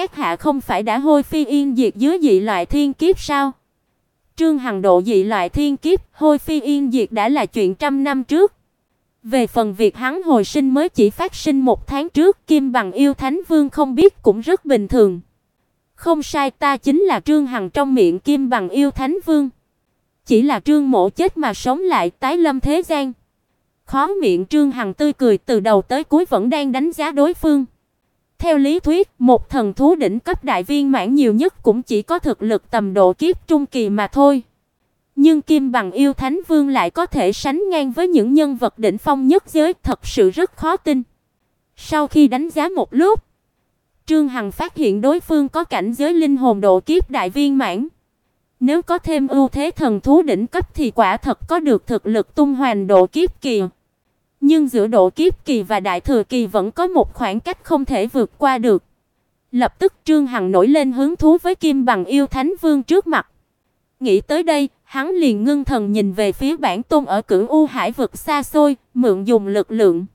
các hạ không phải đã hôi phi yên diệt dưới dị loại thiên kiếp sao? Trương Hằng độ dị loại thiên kiếp, hôi phi yên diệt đã là chuyện trăm năm trước. Về phần việc hắn hồi sinh mới chỉ phát sinh 1 tháng trước, Kim Bằng Yêu Thánh Vương không biết cũng rất bình thường. Không sai, ta chính là Trương Hằng trong miệng Kim Bằng Yêu Thánh Vương. Chỉ là Trương Mỗ chết mà sống lại, tái lâm thế gian. Khóe miệng Trương Hằng tươi cười, từ đầu tới cuối vẫn đang đánh giá đối phương. Theo lý thuyết, một thần thú đỉnh cấp đại viên mãn nhiều nhất cũng chỉ có thực lực tầm độ kiếp trung kỳ mà thôi. Nhưng Kim Bằng Yêu Thánh Vương lại có thể sánh ngang với những nhân vật đỉnh phong nhất giới, thật sự rất khó tin. Sau khi đánh giá một lúc, Trương Hằng phát hiện đối phương có cảnh giới linh hồn độ kiếp đại viên mãn. Nếu có thêm ưu thế thần thú đỉnh cấp thì quả thật có được thực lực tung hoành độ kiếp kỳ. Nhưng giữa độ kiếp kỳ và đại thừa kỳ vẫn có một khoảng cách không thể vượt qua được. Lập tức Trương Hằng nổi lên hứng thú với Kim Bằng Yêu Thánh Vương trước mặt. Nghĩ tới đây, hắn liền ngưng thần nhìn về phía bản tôn ở Cửu U Hải vực xa xôi, mượn dùng lực lượng.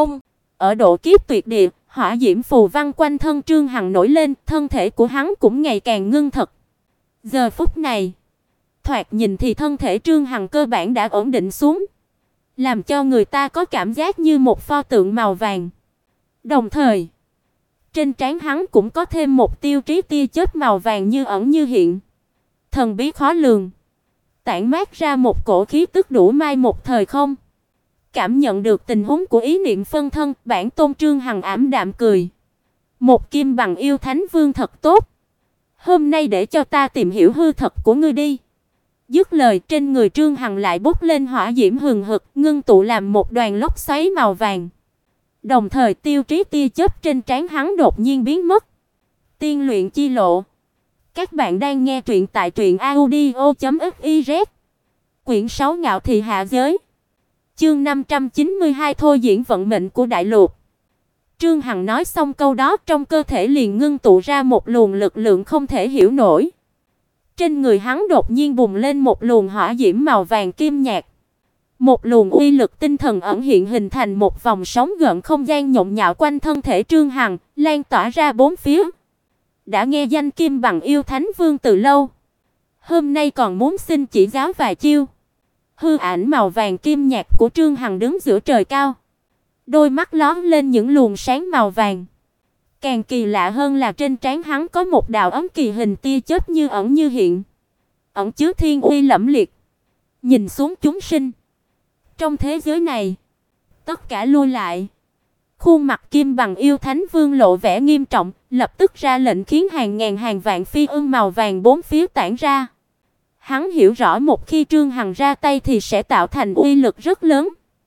Ở độ kiếp tuyệt địa, hỏa diễm phù văn quanh thân Trương Hằng nổi lên, thân thể của hắn cũng ngày càng ngưng thật. Giờ phút này, thoạt nhìn thì thân thể Trương Hằng cơ bản đã ổn định xuống, làm cho người ta có cảm giác như một pho tượng màu vàng. Đồng thời, trên trán hắn cũng có thêm một tiêu chí tia chớp màu vàng như ẩn như hiện, thần bí khó lường, tản mát ra một cổ khí tức đủ mai một thời không. Cảm nhận được tình huống của ý niệm phân thân, bản tôn Trương Hằng ảm đạm cười. Một Kim Bằng Yêu Thánh Vương thật tốt. Hôm nay để cho ta tìm hiểu hư thật của ngươi đi. Dứt lời, trên người Trương Hằng lại bốc lên hỏa diễm hừng hực, ngưng tụ làm một đoàn lốc xoáy màu vàng. Đồng thời tiêu chí tia chớp trên trán hắn đột nhiên biến mất. Tiên luyện chi lộ. Các bạn đang nghe truyện tại truyệnaudio.fiz. Quyển 6 Ngạo thị hạ giới. Chương 592 thôi diễn vận mệnh của đại lục. Trương Hằng nói xong câu đó, trong cơ thể liền ngưng tụ ra một luồng lực lượng không thể hiểu nổi. Trên người hắn đột nhiên bùng lên một luồng hỏa diễm màu vàng kim nhạt. Một luồng uy lực tinh thần ẩn hiện hình thành một vòng sóng gợn không gian nhộn nhạo quanh thân thể Trương Hằng, lan tỏa ra bốn phía. Đã nghe danh Kim Bằng Yêu Thánh Vương từ lâu, hôm nay còn muốn xin chỉ giáo vài chiêu. Hư ảnh màu vàng kim nhạt của Trương Hằng đứng giữa trời cao, đôi mắt lóe lên những luồng sáng màu vàng. Càng kỳ lạ hơn là trên trán hắn có một đạo ấm kỳ hình tia chớp như ẩn như hiện, ẩn chứa thiên uy lẫm liệt. Nhìn xuống chúng sinh trong thế giới này, tất cả lui lại. Khuôn mặt Kim Bằng Yêu Thánh Vương lộ vẻ nghiêm trọng, lập tức ra lệnh khiến hàng ngàn hàng vạn phi ưng màu vàng bốn phía tản ra. Hắn hiểu rõ một khi Trương Hằng ra tay thì sẽ tạo thành uy lực rất lớn.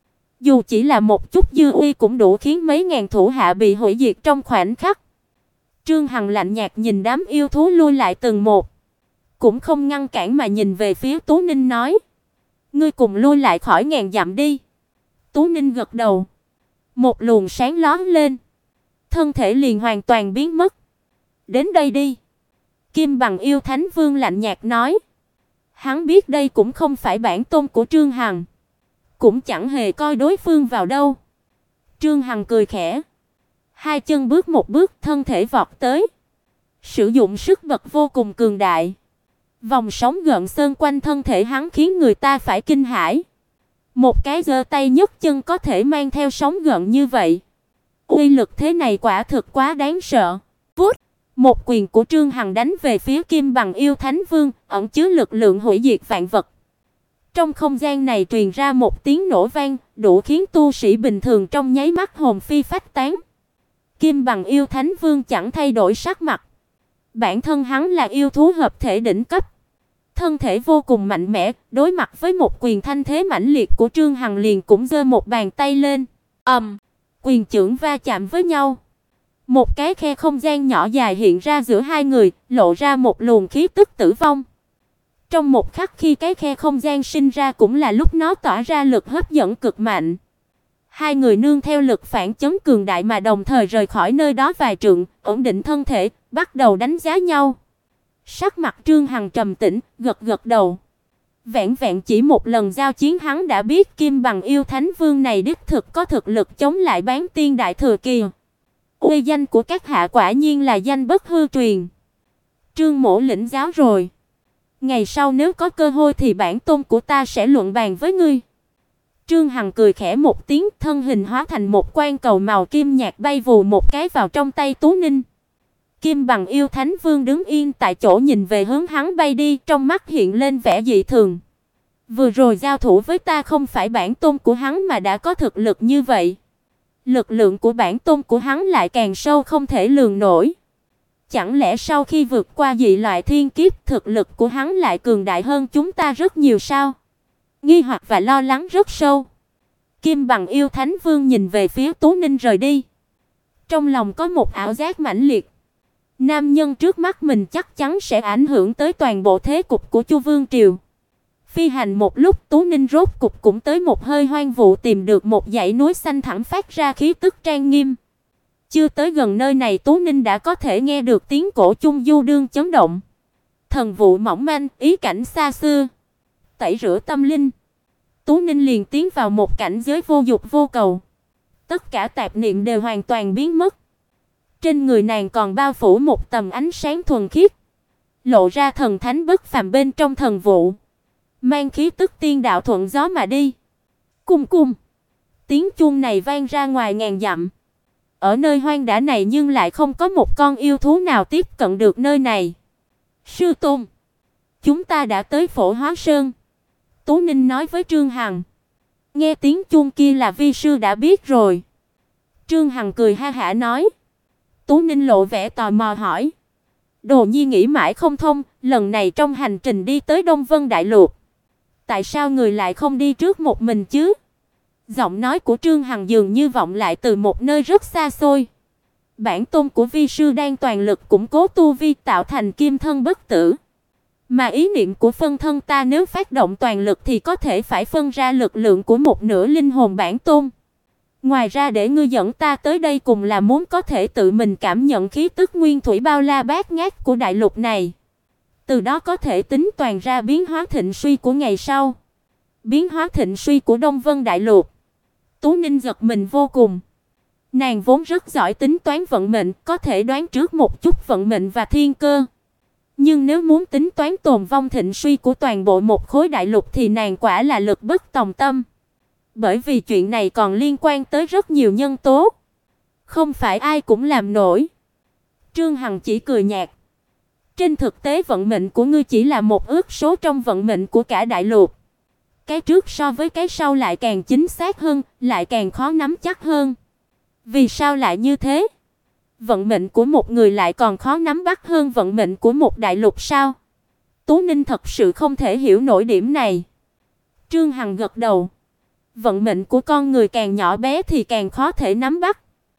Dù chỉ là một chút dư uy cũng đủ khiến mấy ngàn thủ hạ bị hủy diệt trong khoảnh khắc. Trương Hằng lạnh nhạt nhìn đám yêu thú lui lại từng một, cũng không ngăn cản mà nhìn về phía Tú Ninh nói: "Ngươi cùng lui lại khỏi ngàn dặm đi." Tú Ninh gật đầu. Một luồng sáng lóe lên, thân thể liền hoàn toàn biến mất. "Đến đây đi." Kim Bằng Yêu Thánh Vương lạnh nhạt nói. Hắn biết đây cũng không phải bản tôn của Trương Hằng, cũng chẳng hề coi đối phương vào đâu. Trương Hằng cười khẽ, hai chân bước một bước, thân thể vọt tới, sử dụng sức bật vô cùng cường đại. Vòng sóng gợn sơn quanh thân thể hắn khiến người ta phải kinh hãi. Một cái giơ tay nhấc chân có thể mang theo sóng gợn như vậy, uy lực thế này quả thực quá đáng sợ. Vút, một quyền của Trương Hằng đánh về phía Kim Bằng Yêu Thánh Vương, ẩn chứa lực lượng hủy diệt vạn vật. Trong không gian này truyền ra một tiếng nổ vang, đủ khiến tu sĩ bình thường trong nháy mắt hồn phi phách tán. Kim Bằng Yêu Thánh Vương chẳng thay đổi sắc mặt. Bản thân hắn là yêu thú hợp thể đỉnh cấp, thân thể vô cùng mạnh mẽ, đối mặt với một quyền thanh thế mãnh liệt của Trương Hằng liền cũng giơ một bàn tay lên. Quyền chưởng va chạm với nhau. Một cái khe không gian nhỏ dài hiện ra giữa hai người, lộ ra một luồng khí tức tử vong. Trong một khắc khi cái khe không gian sinh ra cũng là lúc nó tỏa ra lực hấp dẫn cực mạnh. Hai người nương theo lực phản chấn cường đại mà đồng thời rời khỏi nơi đó vài trượng, ổn định thân thể, bắt đầu đánh giá nhau. Sắc mặt Trương Hằng trầm tĩnh, gật gật đầu. Vẹn vẹn chỉ một lần giao chiến hắn đã biết Kim Bằng Yêu Thánh Vương này đích thực có thực lực chống lại bán tiên đại thừa kỳ. Uy danh của các hạ quả nhiên là danh bất hư truyền. Trương Mỗ lĩnh giáo rồi. Ngày sau nếu có cơ hội thì bản tôn của ta sẽ luận bàn với ngươi. Trương Hằng cười khẽ một tiếng, thân hình hóa thành một quan cầu màu kim nhạt bay vù một cái vào trong tay Tú Ninh. Kim Bằng Yêu Thánh Vương đứng yên tại chỗ nhìn về hướng hắn bay đi, trong mắt hiện lên vẻ dị thường. Vừa rồi giao thủ với ta không phải bản tôn của hắn mà đã có thực lực như vậy. Lực lượng của bản tôn của hắn lại càng sâu không thể lường nổi. Chẳng lẽ sau khi vượt qua dị loại thiên kiếp, thực lực của hắn lại cường đại hơn chúng ta rất nhiều sao? Nghi hoặc và lo lắng rất sâu. Kim Bằng Yêu Thánh Vương nhìn về phía Tú Ninh rời đi. Trong lòng có một ảo giác mãnh liệt. Nam nhân trước mắt mình chắc chắn sẽ ảnh hưởng tới toàn bộ thế cục của Chu Vương triều. Phi hành một lúc, Tú Ninh rốt cục cũng tới một hơi hoang vu, tìm được một dãy núi xanh thẳm phát ra khí tức trang nghiêm. Chưa tới gần nơi này, Tú Ninh đã có thể nghe được tiếng cổ chung du đương chấn động. Thần vụ mỏng manh, ý cảnh xa xưa. Tẩy rửa tâm linh. Tú Ninh liền tiến vào một cảnh giới vô dục vô cầu. Tất cả tạp niệm đều hoàn toàn biến mất. Trên người nàng còn bao phủ một tầng ánh sáng thuần khiết, lộ ra thần thánh bất phàm bên trong thần vụ, mang khí tức tiên đạo thuận gió mà đi. Cung cung. Tiếng chuông này vang ra ngoài ngàn dặm. Ở nơi hoang dã này nhưng lại không có một con yêu thú nào tiếp cận được nơi này. Sư tôn, chúng ta đã tới Phổ Hóa Sơn. Tú Ninh nói với Trương Hằng. Nghe tiếng chuông kia là vi sư đã biết rồi. Trương Hằng cười ha hả nói. Tú Ninh lộ vẻ tò mò hỏi. Đồ Nhi nghĩ mãi không thông, lần này trong hành trình đi tới Đông Vân Đại Lục, tại sao người lại không đi trước một mình chứ? Giọng nói của Trương Hằng dường như vọng lại từ một nơi rất xa xôi. Bản tôn của vi sư đang toàn lực củng cố tu vi, tạo thành kim thân bất tử. Mà ý niệm của phân thân ta nếu phát động toàn lực thì có thể phải phân ra lực lượng của một nửa linh hồn bản tôn. Ngoài ra để ngươi dẫn ta tới đây cùng là muốn có thể tự mình cảm nhận khí tức nguyên thủy bao la bát ngát của đại lục này. Từ đó có thể tính toàn ra biến hóa thịnh suy của ngày sau. Biến hóa thịnh suy của Đông Vân Đại Lục. Tú Ninh giật mình vô cùng. Nàng vốn rất giỏi tính toán vận mệnh, có thể đoán trước một chút vận mệnh và thiên cơ. Nhưng nếu muốn tính toán tồn vong thịnh suy của toàn bộ một khối đại lục thì nàng quả là lực bất tòng tâm. Bởi vì chuyện này còn liên quan tới rất nhiều nhân tố, không phải ai cũng làm nổi. Trương Hằng chỉ cười nhạt. Trên thực tế vận mệnh của ngươi chỉ là một ước số trong vận mệnh của cả đại lục. Cái trước so với cái sau lại càng chính xác hơn, lại càng khó nắm chắc hơn. Vì sao lại như thế? Vận mệnh của một người lại còn khó nắm bắt hơn vận mệnh của một đại lục sao? Tú Ninh thật sự không thể hiểu nổi điểm này. Trương Hằng gật đầu. Vận mệnh của con người càng nhỏ bé thì càng khó thể nắm bắt.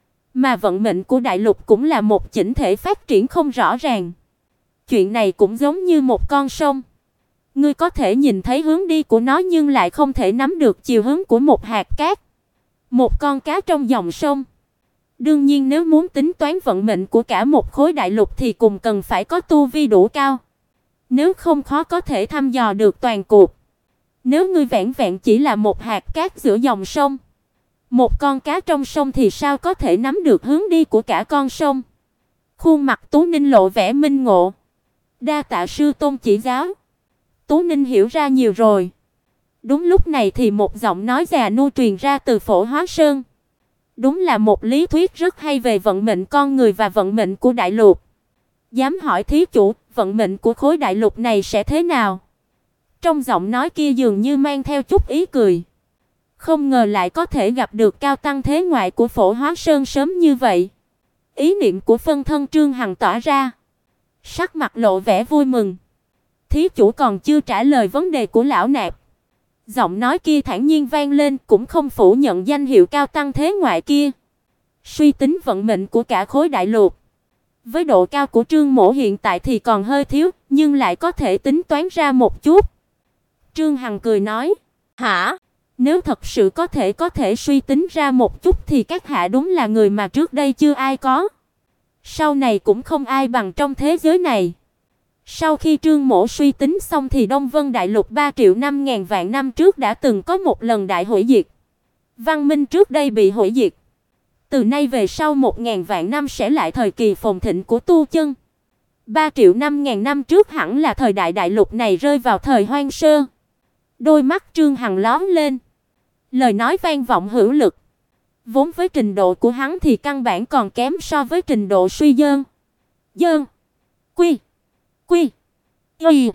Mà vận mệnh của đại lục cũng là một chỉnh thể phát triển không rõ ràng. Chuyện này cũng giống như một con sông. Ngươi có thể nhìn thấy hướng đi của nó nhưng lại không thể nắm được chiều hướng của một hạt cát, một con cá trong dòng sông. Đương nhiên nếu muốn tính toán vận mệnh của cả một khối đại lục thì cùng cần phải có tu vi đủ cao. Nếu không khó có thể thăm dò được toàn cục. Nếu ngươi vẹn vẹn chỉ là một hạt cát giữa dòng sông, một con cá trong sông thì sao có thể nắm được hướng đi của cả con sông? Khuôn mặt Tú Ninh lộ vẻ minh ngộ. Đa tạ sư tôn chỉ giáo. Tú Ninh hiểu ra nhiều rồi. Đúng lúc này thì một giọng nói già nua truyền ra từ Phổ Hóa Sơn. Đúng là một lý thuyết rất hay về vận mệnh con người và vận mệnh của đại lục. Dám hỏi thí chủ, vận mệnh của khối đại lục này sẽ thế nào? Trong giọng nói kia dường như mang theo chút ý cười. Không ngờ lại có thể gặp được cao tăng thế ngoại của Phổ Hóa Sơn sớm như vậy. Ý niệm của phân thân Trương Hằng tỏa ra. Sắc mặt lộ vẻ vui mừng. Thí chủ còn chưa trả lời vấn đề của lão nạp. Giọng nói kia thản nhiên vang lên, cũng không phủ nhận danh hiệu cao tăng thế ngoại kia. Suy tính vận mệnh của cả khối đại lục. Với độ cao của Trương Mỗ hiện tại thì còn hơi thiếu, nhưng lại có thể tính toán ra một chút. Trương Hằng cười nói, hả? Nếu thật sự có thể suy tính ra một chút thì các hạ đúng là người mà trước đây chưa ai có. Sau này cũng không ai bằng trong thế giới này. Sau khi Trương Mỗ suy tính xong thì Đông Vân Đại Lục 3 triệu 5.000 vạn năm trước đã từng có một lần đại hủy diệt. Văn minh trước đây bị hủy diệt. Từ nay về sau 1000 vạn năm sẽ lại thời kỳ phồn thịnh của tu chân. 3 triệu 5.000 năm trước hẳn là thời đại đại lục này rơi vào thời hoang sơ. Đôi mắt Trương Hằng lóe lên. Lời nói vang vọng hữu lực. Vốn với trình độ của hắn thì căn bản còn kém so với trình độ suy dơn. Dơn. Quy. Quy. Y.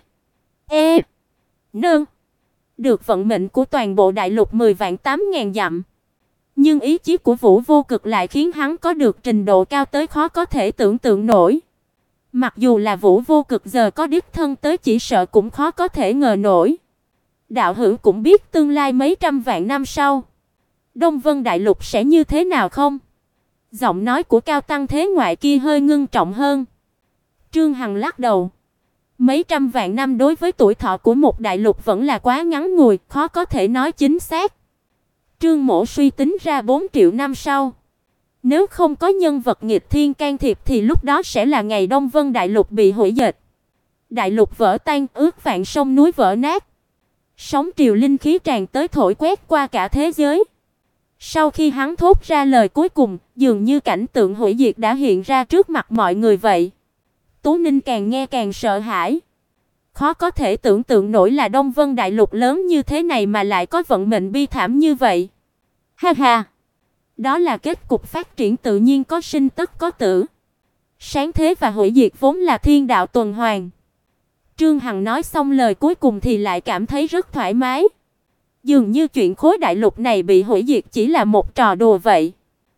E. Nương. Được vận mệnh của toàn bộ đại lục 10 vạn 8.000 dặm. Nhưng ý chí của Vũ Vô Cực lại khiến hắn có được trình độ cao tới khó có thể tưởng tượng nổi. Mặc dù là Vũ Vô Cực giờ có đích thân tới chỉ sợ cũng khó có thể ngờ nổi. Đạo hữu cũng biết tương lai mấy trăm vạn năm sau, Đông Vân Đại Lục sẽ như thế nào không? Giọng nói của Cao Tăng Thế Ngoại kia hơi ngưng trọng hơn. Trương Hằng lắc đầu. Mấy trăm vạn năm đối với tuổi thọ của một đại lục vẫn là quá ngắn ngủi, khó có thể nói chính xác. Trương Mỗ suy tính ra 4 triệu năm sau, nếu không có nhân vật nghịch thiên can thiệp thì lúc đó sẽ là ngày Đông Vân Đại Lục bị hủy diệt. Đại lục vỡ tan, ước vạn sông núi vỡ nát. Sóng triều linh khí tràn tới thổi quét qua cả thế giới. Sau khi hắn thốt ra lời cuối cùng, dường như cảnh tượng hủy diệt đã hiện ra trước mặt mọi người vậy. Tú Ninh càng nghe càng sợ hãi. Khó có thể tưởng tượng nổi là Đông Vân Đại Lục lớn như thế này mà lại có vận mệnh bi thảm như vậy. Ha ha. Đó là kết cục phát triển tự nhiên, có sinh tất có tử. Sáng thế và hủy diệt vốn là thiên đạo tuần hoàn. Trương Hằng nói xong lời cuối cùng thì lại cảm thấy rất thoải mái. Dường như chuyện khối đại lục này bị hủy diệt chỉ là một trò đùa vậy.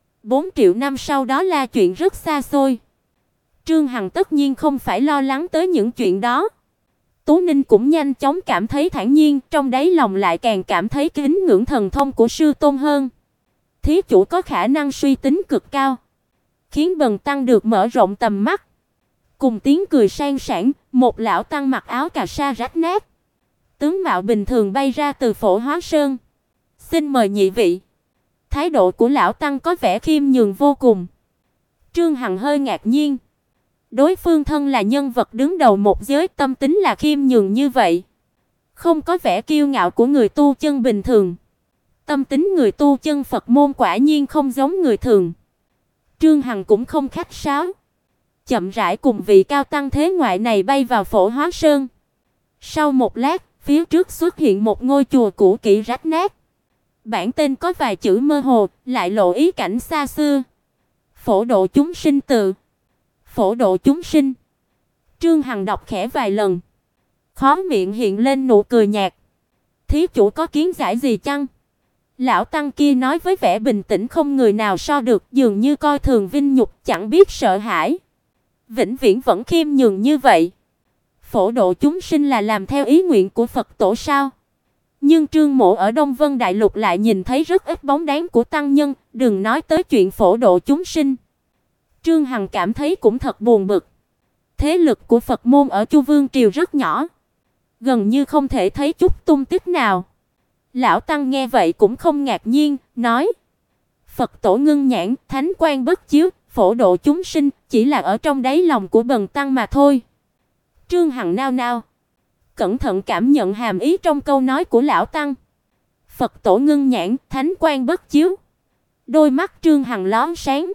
4 triệu năm sau đó là chuyện rất xa xôi. Trương Hằng tất nhiên không phải lo lắng tới những chuyện đó. Tú Ninh cũng nhanh chóng cảm thấy thản nhiên, trong đáy lòng lại càng cảm thấy kính ngưỡng thần thông của sư tôn hơn. Thí chủ có khả năng suy tính cực cao, khiến bần tăng được mở rộng tầm mắt. Cùng tiếng cười sang sảng, một lão tăng mặc áo cà sa rách nát, tướng mạo bình thường bay ra từ Phổ Hóa Sơn. Xin mời nhị vị. Thái độ của lão tăng có vẻ khiêm nhường vô cùng. Trương Hằng hơi ngạc nhiên. Đối phương thân là nhân vật đứng đầu một giới, tâm tính là khiêm nhường như vậy, không có vẻ kiêu ngạo của người tu chân bình thường. Tâm tính người tu chân Phật môn quả nhiên không giống người thường. Trương Hằng cũng không khách sáo, chậm rãi cùng vị cao tăng thế ngoại này bay vào Phổ Hóa Sơn. Sau một lát, phía trước xuất hiện một ngôi chùa cũ kỹ rách nát. Bản tên có vài chữ mơ hồ, lại lộ ý cảnh xa xưa. Phổ độ chúng sinh tự. Phổ độ chúng sinh. Trương Hằng đọc khẽ vài lần, khóe miệng hiện lên nụ cười nhạt. Thí chủ có kiến giải gì chăng? Lão tăng kia nói với vẻ bình tĩnh không người nào so được, dường như coi thường vinh nhục, chẳng biết sợ hãi. Vĩnh viễn vẫn khiêm nhường như vậy. Phổ độ chúng sinh là làm theo ý nguyện của Phật tổ sao? Nhưng Trương Mộ ở Đông Vân Đại Lục lại nhìn thấy rất ít bóng dáng của tăng nhân, đừng nói tới chuyện phổ độ chúng sinh. Trương Hằng cảm thấy cũng thật buồn bực. Thế lực của Phật môn ở Chu Vương triều rất nhỏ, gần như không thể thấy chút tung tích nào. Lão tăng nghe vậy cũng không ngạc nhiên, nói: Phật tổ ngưng nhãn, thánh quan bất chiếu, phổ độ chúng sinh chỉ là ở trong đáy lòng của bần tăng mà thôi. Trương Hằng nao nao, cẩn thận cảm nhận hàm ý trong câu nói của lão tăng. Phật tổ ngưng nhãn, thánh quan bất chiếu. Đôi mắt Trương Hằng lóe sáng.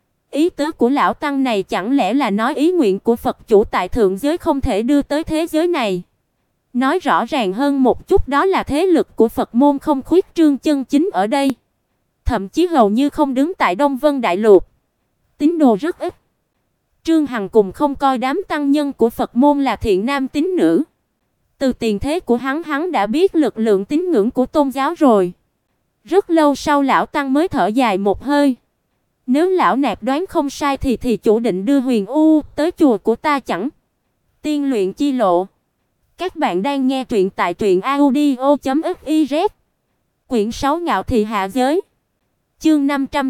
Ý tứ của lão tăng này chẳng lẽ là nói ý nguyện của Phật chủ tại thượng giới không thể đưa tới thế giới này? Nói rõ ràng hơn một chút, đó là thế lực của Phật môn không khuyết trương chân chính ở đây, thậm chí hầu như không đứng tại Đông Vân Đại Lục. Tín đồ rất ít. Trương Hằng cùng không coi đám tăng nhân của Phật môn là thiện nam tín nữ. Từ tiền thế của hắn đã biết lực lượng tín ngưỡng của tôn giáo rồi. Rất lâu sau lão tăng mới thở dài một hơi. Nếu lão nạp đoán không sai thì chủ định đưa Huyền U tới chùa của ta chẳng? Tiên luyện chi lộ. Các bạn đang nghe truyện tại truyệnaudio.fiz. Quyển 6 Ngạo thị hạ giới. Chương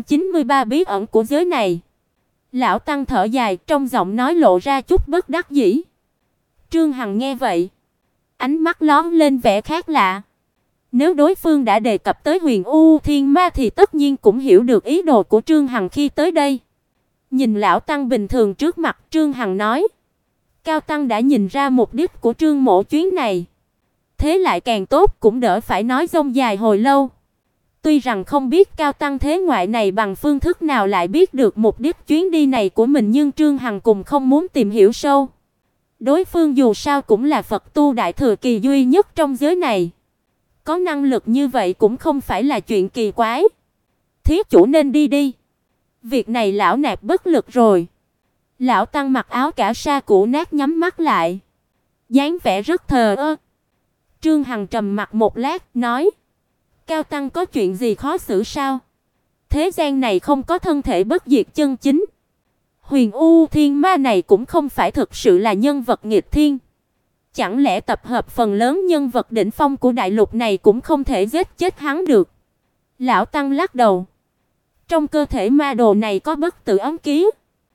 593 bí ẩn của giới này. Lão tăng thở dài, trong giọng nói lộ ra chút bất đắc dĩ. Trương Hằng nghe vậy, ánh mắt lóe lên vẻ khác lạ. Nếu đối phương đã đề cập tới Huyền U Thiên Ma thì tất nhiên cũng hiểu được ý đồ của Trương Hằng khi tới đây. Nhìn lão tăng bình thường trước mặt, Trương Hằng nói: Cao tăng đã nhìn ra mục đích của Trương mộ chuyến này. Thế lại càng tốt, cũng đỡ phải nói dông dài hồi lâu. Tuy rằng không biết cao tăng thế ngoại này bằng phương thức nào lại biết được mục đích chuyến đi này của mình, nhưng Trương Hằng cùng không muốn tìm hiểu sâu. Đối phương dù sao cũng là Phật tu đại thừa kỳ duy nhất trong giới này. Có năng lực như vậy cũng không phải là chuyện kỳ quái. Thí chủ nên đi đi. Việc này lão nạp bất lực rồi. Lão tăng mặc áo cả sa cũ nát nhắm mắt lại, dáng vẻ rất thờ ơ. Trương Hằng trầm mặc một lát, nói: Cao tăng có chuyện gì khó xử sao? Thế gian này không có thân thể bất diệt chân chính. Huyền U Thiên Ma này cũng không phải thực sự là nhân vật nghịch thiên. Chẳng lẽ tập hợp phần lớn nhân vật đỉnh phong của đại lục này cũng không thể giết chết hắn được? Lão tăng lắc đầu. Trong cơ thể ma đồ này có bất tử ấn ký.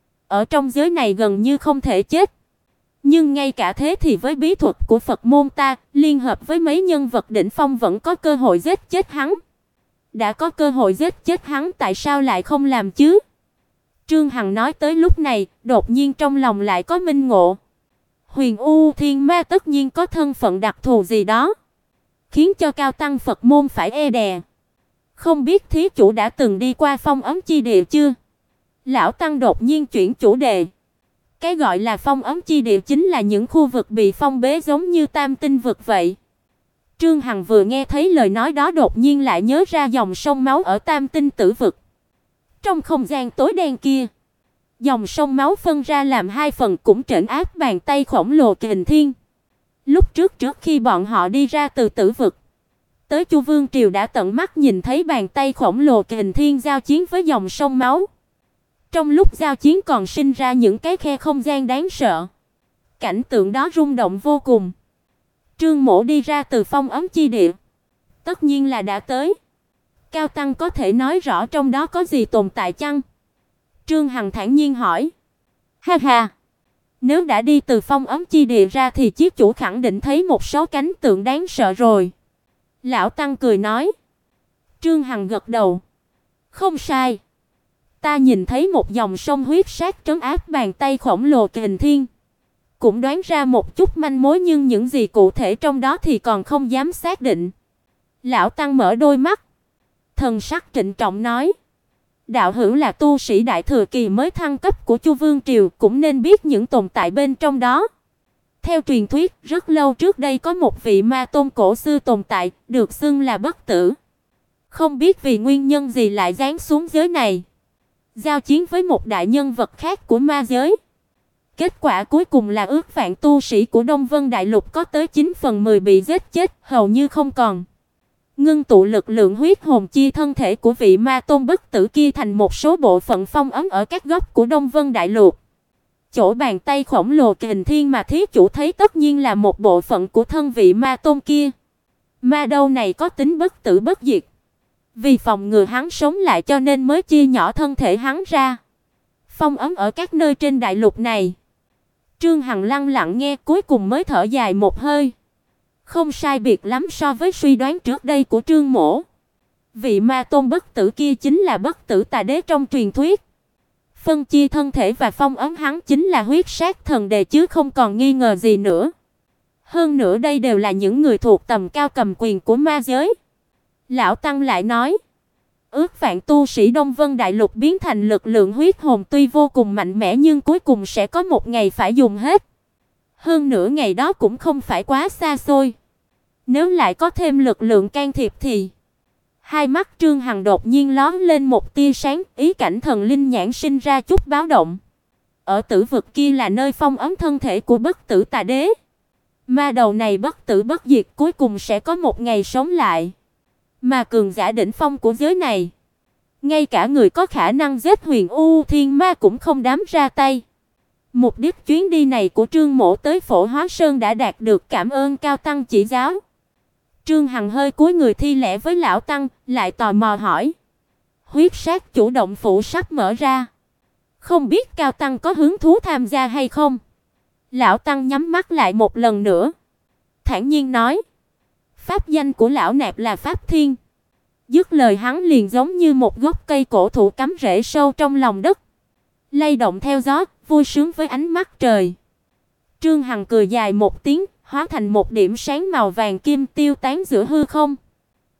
Ở trong giới này gần như không thể chết. Nhưng ngay cả thế thì với bí thuật của Phật môn ta, liên hợp với mấy nhân vật đỉnh phong vẫn có cơ hội giết chết hắn. Đã có cơ hội giết chết hắn, tại sao lại không làm chứ? Trương Hằng nói tới lúc này, đột nhiên trong lòng lại có minh ngộ. Huyền U Thiên Ma tất nhiên có thân phận đặc thù gì đó, khiến cho cao tăng Phật môn phải e dè. Không biết thí chủ đã từng đi qua Phong Ấn Chi Địa chưa? Lão tăng đột nhiên chuyển chủ đề. Cái gọi là Phong Ấn Chi Địa chính là những khu vực bị phong bế giống như Tam Tinh vực vậy. Trương Hằng vừa nghe thấy lời nói đó đột nhiên lại nhớ ra dòng sông máu ở Tam Tinh Tử vực. Trong không gian tối đen kia, dòng sông máu phân ra làm hai phần, cũng trấn áp bàn tay khổng lồ Kình Thiên. Lúc trước khi bọn họ đi ra từ Tử vực, tới Chu Vương triều đã tận mắt nhìn thấy bàn tay khổng lồ Kình Thiên giao chiến với dòng sông máu. Trong lúc giao chiến còn sinh ra những cái khe không gian đáng sợ. Cảnh tượng đó rung động vô cùng. Trương Mỗ đi ra từ Phong Ấn Chi Địa, tất nhiên là đã tới. Cao tăng có thể nói rõ trong đó có gì tồn tại chăng? Trương Hằng thản nhiên hỏi. Ha ha, nếu đã đi từ Phong Ấn Chi Địa ra thì chiếc chủ khẳng định thấy một số cảnh tượng đáng sợ rồi. Lão tăng cười nói. Trương Hằng gật đầu. Không sai. Ta nhìn thấy một dòng sông huyết sát trấn áp bàn tay khổng lồ Kình Thiên. Cũng đoán ra một chút manh mối, nhưng những gì cụ thể trong đó thì còn không dám xác định. Lão tăng mở đôi mắt, thần sắc trịnh trọng nói. Đạo hữu là tu sĩ đại thừa kỳ mới thăng cấp của Chu Vương triều, cũng nên biết những tồn tại bên trong đó. Theo truyền thuyết, rất lâu trước đây có một vị ma tôn cổ xưa tồn tại, được xưng là bất tử. Không biết vì nguyên nhân gì lại giáng xuống giới này, giao chiến với một đại nhân vật khác của ma giới. Kết quả cuối cùng là ước vạn tu sĩ của Đông Vân Đại Lục có tới 9/10 bị giết chết, hầu như không còn. Ngưng tụ lực lượng huyết hồn chi thân thể của vị ma tôn bất tử kia thành một số bộ phận phong ấn ở các góc của Đông Vân Đại Lục. Chỗ bàn tay khổng lồ Kình Thiên mà thí chủ thấy tất nhiên là một bộ phận của thân vị ma tôn kia. Ma đầu này có tính bất tử bất diệt. Vì phòng ngừa hắn sống lại cho nên mới chia nhỏ thân thể hắn ra, phong ấn ở các nơi trên đại lục này. Trương Hằng lặng lặng nghe, cuối cùng mới thở dài một hơi. Không sai biệt lắm so với suy đoán trước đây của Trương Mỗ. Vị ma tôn bất tử kia chính là bất tử tà đế trong truyền thuyết. Phân chia thân thể và phong ấn hắn chính là huyết sát thần đề chứ không còn nghi ngờ gì nữa. Hơn nữa đây đều là những người thuộc tầm cao cầm quyền của ma giới. Lão tăng lại nói, ước vạn tu sĩ Đông Vân Đại Lục biến thành lực lượng huyết hồn tuy vô cùng mạnh mẽ, nhưng cuối cùng sẽ có một ngày phải dùng hết. Hơn nữa ngày đó cũng không phải quá xa xôi. Nếu lại có thêm lực lượng can thiệp thì... Hai mắt Trương Hằng đột nhiên lóe lên một tia sáng, ý cảnh thần linh nhãn sinh ra chút báo động. Ở Tử vực kia là nơi phong ấn thân thể của bất tử tà đế. Ma đầu này bất tử bất diệt, cuối cùng sẽ có một ngày sống lại. Mà cường giả đỉnh phong của giới này, ngay cả người có khả năng giết Huyền U Thiên Ma cũng không dám ra tay. Mục đích chuyến đi này của Trương Mỗ tới Phổ Hóa Sơn đã đạt được, cảm ơn cao tăng chỉ giáo. Trương Hằng hơi cúi người thi lễ với lão tăng, lại tò mò hỏi. Huyết sát chủ động phủ sắp mở ra, không biết cao tăng có hứng thú tham gia hay không? Lão tăng nhắm mắt lại một lần nữa, thản nhiên nói. Pháp danh của lão nạp là Pháp Thiên. Dứt lời hắn liền giống như một gốc cây cổ thụ cắm rễ sâu trong lòng đất, lay động theo gió, vui sướng với ánh mắt trời. Trương Hằng cười dài một tiếng, hóa thành một điểm sáng màu vàng kim tiêu tán giữa hư không.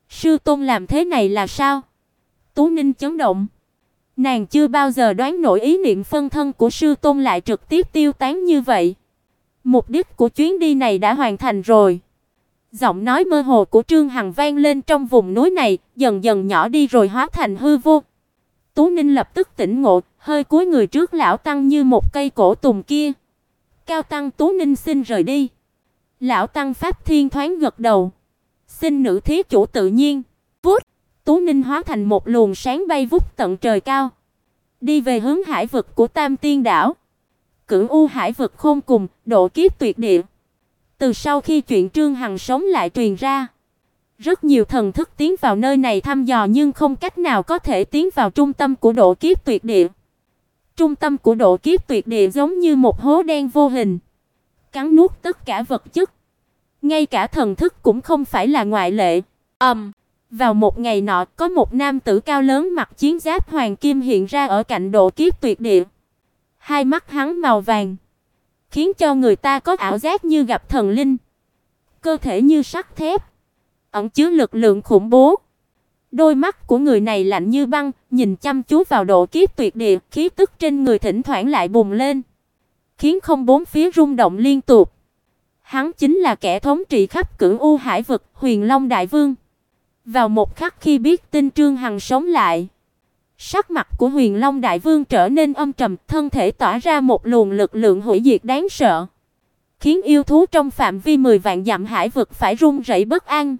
Sư tôn làm thế này là sao? Tú Ninh chấn động. Nàng chưa bao giờ đoán nổi ý niệm phân thân của sư tôn lại trực tiếp tiêu tán như vậy. Mục đích của chuyến đi này đã hoàn thành rồi. Giọng nói mơ hồ của Trương Hằng vang lên trong vùng núi này, dần dần nhỏ đi rồi hóa thành hư vô. Tú Ninh lập tức tỉnh ngộ, hơi cúi người trước lão tăng như một cây cổ tùng kia. Cao tăng Tú Ninh xin rời đi. Lão tăng Pháp Thiên thoáng gật đầu. Xin nữ thí chủ tự nhiên. Vút, Tú Ninh hóa thành một luồng sáng bay vút tận trời cao, đi về hướng hải vực của Tam Tiên đảo. Cửu U hải vực khôn cùng, độ kiếp tuyệt địa. Từ sau khi chuyện Trương Hằng sống lại truyền ra, rất nhiều thần thức tiến vào nơi này thăm dò nhưng không cách nào có thể tiến vào trung tâm của độ kiếp tuyệt địa. Trung tâm của độ kiếp tuyệt địa giống như một hố đen vô hình, cắn nuốt tất cả vật chất. Ngay cả thần thức cũng không phải là ngoại lệ. Vào một ngày nọ, có một nam tử cao lớn mặc chiến giáp hoàng kim hiện ra ở cạnh độ kiếp tuyệt địa. Hai mắt hắn màu vàng, khiến cho người ta có ảo giác như gặp thần linh. Cơ thể như sắt thép, ẩn chứa lực lượng khủng bố. Đôi mắt của người này lạnh như băng, nhìn chăm chú vào độ kiếp tuyệt địa, khí tức trên người thỉnh thoảng lại bùng lên, khiến không bốn phía rung động liên tục. Hắn chính là kẻ thống trị khắp Cửu U hải vực, Huyền Long Đại Vương. Vào một khắc khi biết tin Trương Hằng sống lại, sắc mặt của Huyền Long Đại Vương trở nên âm trầm, thân thể tỏa ra một luồng lực lượng hủy diệt đáng sợ, khiến yêu thú trong phạm vi 10 vạn dặm hải vực phải run rẩy bất an.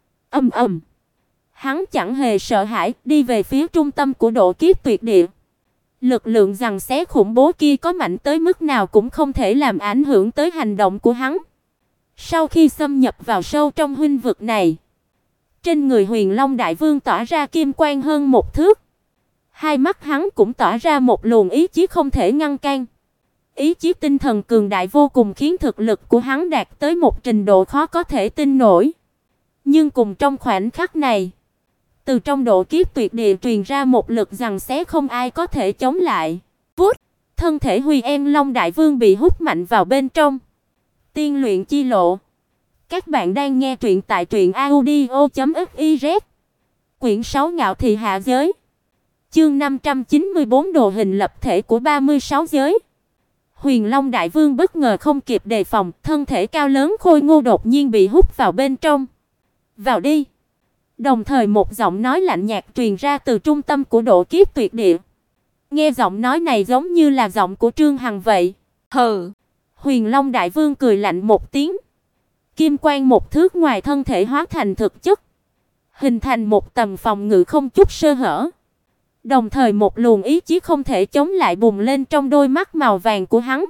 Hắn chẳng hề sợ hãi, đi về phía trung tâm của độ kiếp tuyệt địa. Lực lượng giằng xé khủng bố kia có mạnh tới mức nào cũng không thể làm ảnh hưởng tới hành động của hắn. Sau khi xâm nhập vào sâu trong huynh vực này, trên người Huyền Long Đại Vương tỏa ra kim quang hơn một thước. Hai mắt hắn cũng tỏa ra một luồng ý chí không thể ngăn cản. Ý chí tinh thần cường đại vô cùng khiến thực lực của hắn đạt tới một trình độ khó có thể tin nổi. Nhưng cùng trong khoảnh khắc này, từ trong độ kiếp tuyệt địa truyền ra một lực giằng xé không ai có thể chống lại. Vút, thân thể Huyền Long Đại Vương bị hút mạnh vào bên trong. Tiên luyện chi lộ. Các bạn đang nghe truyện tại truyệnaudio.fiz. Quyển 6 Ngạo thị hạ giới. Chương 594 đồ hình lập thể của 36 giới. Huyền Long Đại Vương bất ngờ không kịp đề phòng, thân thể cao lớn khôi ngô đột nhiên bị hút vào bên trong. Vào đi. Đồng thời một giọng nói lạnh nhạt truyền ra từ trung tâm của độ kiếp tuyệt địa. Nghe giọng nói này giống như là giọng của Trương Hằng vậy. Hừ. Huyền Long Đại Vương cười lạnh một tiếng. Kim quang một thước ngoài thân thể hóa thành thực chất, hình thành một tầng phòng ngự không chút sơ hở. Đồng thời một luồng ý chí không thể chống lại bùng lên trong đôi mắt màu vàng của hắn.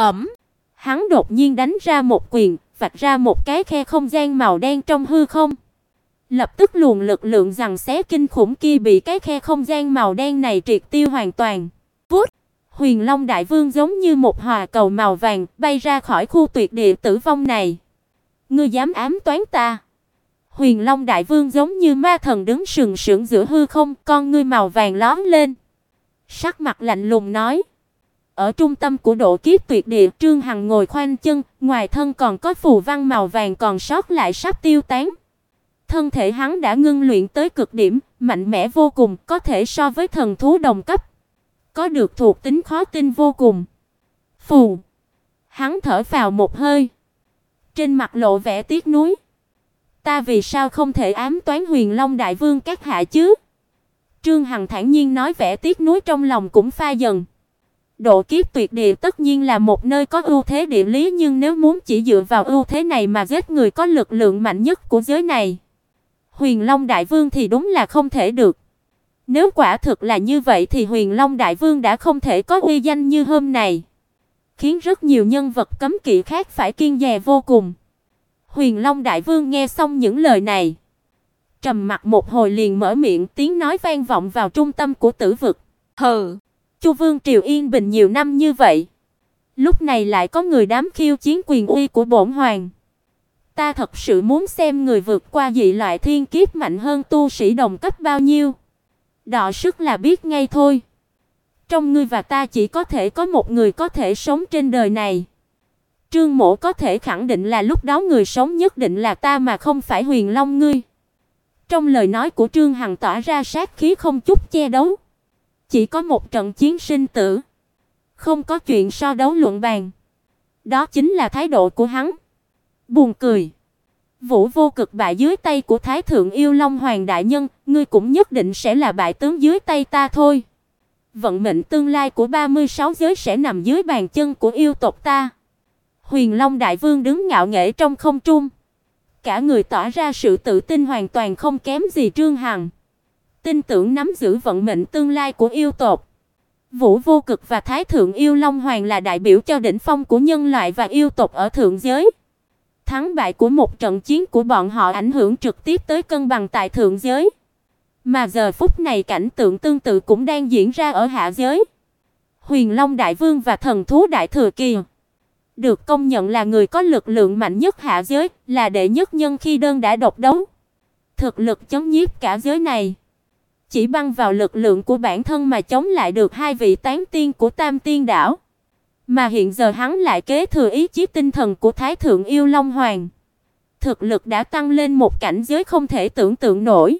Hắn đột nhiên đánh ra một quyền, vạch ra một cái khe không gian màu đen trong hư không. Lập tức luồng lực lượng giằng xé kinh khủng kia bị cái khe không gian màu đen này triệt tiêu hoàn toàn. Vút, Huyền Long Đại Vương giống như một hỏa cầu màu vàng bay ra khỏi khu tuyệt địa tử vong này. Ngươi dám ám toán ta? Huyền Long Đại Vương giống như ma thần đứng sừng sững giữa hư không, con ngươi màu vàng lóe lên. Sắc mặt lạnh lùng nói. Ở trung tâm của độ kiếp tuyệt địa, Trương Hằng ngồi khoanh chân, ngoài thân còn có phù văn màu vàng còn sót lại sắp tiêu tán. Thân thể hắn đã ngưng luyện tới cực điểm, mạnh mẽ vô cùng, có thể so với thần thú đồng cấp. Có được thuộc tính khó tin vô cùng. Phù. Hắn thở vào một hơi, trên mặt lộ vẻ tiếc nuối. Ta vì sao không thể ám toán Huyền Long Đại Vương các hạ chứ? Trương Hằng thản nhiên nói, vẻ tiếc nuối trong lòng cũng pha dần. Độ kiếp tuyệt địa tất nhiên là một nơi có ưu thế địa lý, nhưng nếu muốn chỉ dựa vào ưu thế này mà giết người có lực lượng mạnh nhất của giới này, Huyền Long Đại Vương thì đúng là không thể được. Nếu quả thực là như vậy thì Huyền Long Đại Vương đã không thể có uy danh như hôm nay, khiến rất nhiều nhân vật cấm kỵ khác phải kiêng dè vô cùng. Huyền Long Đại Vương nghe xong những lời này, trầm mặc một hồi liền mở miệng, tiếng nói vang vọng vào trung tâm của tử vực. Hừ, Chu Vương triều yên bình nhiều năm như vậy, lúc này lại có người dám khiêu chiến quyền uy của bổn hoàng. Ta thật sự muốn xem người vượt qua dị loại thiên kiếp mạnh hơn tu sĩ đồng cấp bao nhiêu. Đọ sức là biết ngay thôi. Trong ngươi và ta chỉ có thể có một người có thể sống trên đời này. Trương Mỗ có thể khẳng định là lúc đó người sống nhất định là ta mà không phải Huyền Long ngươi. Trong lời nói của Trương Hằng tỏa ra sát khí không chút che đấu. Chỉ có một trận chiến sinh tử, không có chuyện so đấu luận bàn. Đó chính là thái độ của hắn. Buồn cười. Vũ Vô Cực bại dưới tay của Thái thượng Yêu Long Hoàng đại nhân, ngươi cũng nhất định sẽ là bại tướng dưới tay ta thôi. Vận mệnh tương lai của 36 giới sẽ nằm dưới bàn chân của yêu tộc ta. Huyền Long Đại Vương đứng ngạo nghễ trong không trung, cả người tỏa ra sự tự tin hoàn toàn không kém gì Trương Hằng. Tin tưởng nắm giữ vận mệnh tương lai của yêu tộc. Vũ Vô Cực và Thái thượng Yêu Long Hoàng là đại biểu cho đỉnh phong của nhân loại và yêu tộc ở thượng giới. Thắng bại của một trận chiến của bọn họ ảnh hưởng trực tiếp tới cân bằng tại thượng giới. Mà giờ phút này cảnh tượng tương tự cũng đang diễn ra ở hạ giới. Huyền Long Đại Vương và Thần Thú Đại Thừa Kỳ được công nhận là người có lực lượng mạnh nhất hạ giới, là đệ nhất nhân khi đơn đã độc đấu. Thực lực chấn nhiếp cả giới này. Chỉ bằng vào lực lượng của bản thân mà chống lại được hai vị tán tiên của Tam Tiên đảo. Mà hiện giờ hắn lại kế thừa ý chí tinh thần của Thái thượng Yêu Long Hoàng. Thực lực đã tăng lên một cảnh giới không thể tưởng tượng nổi.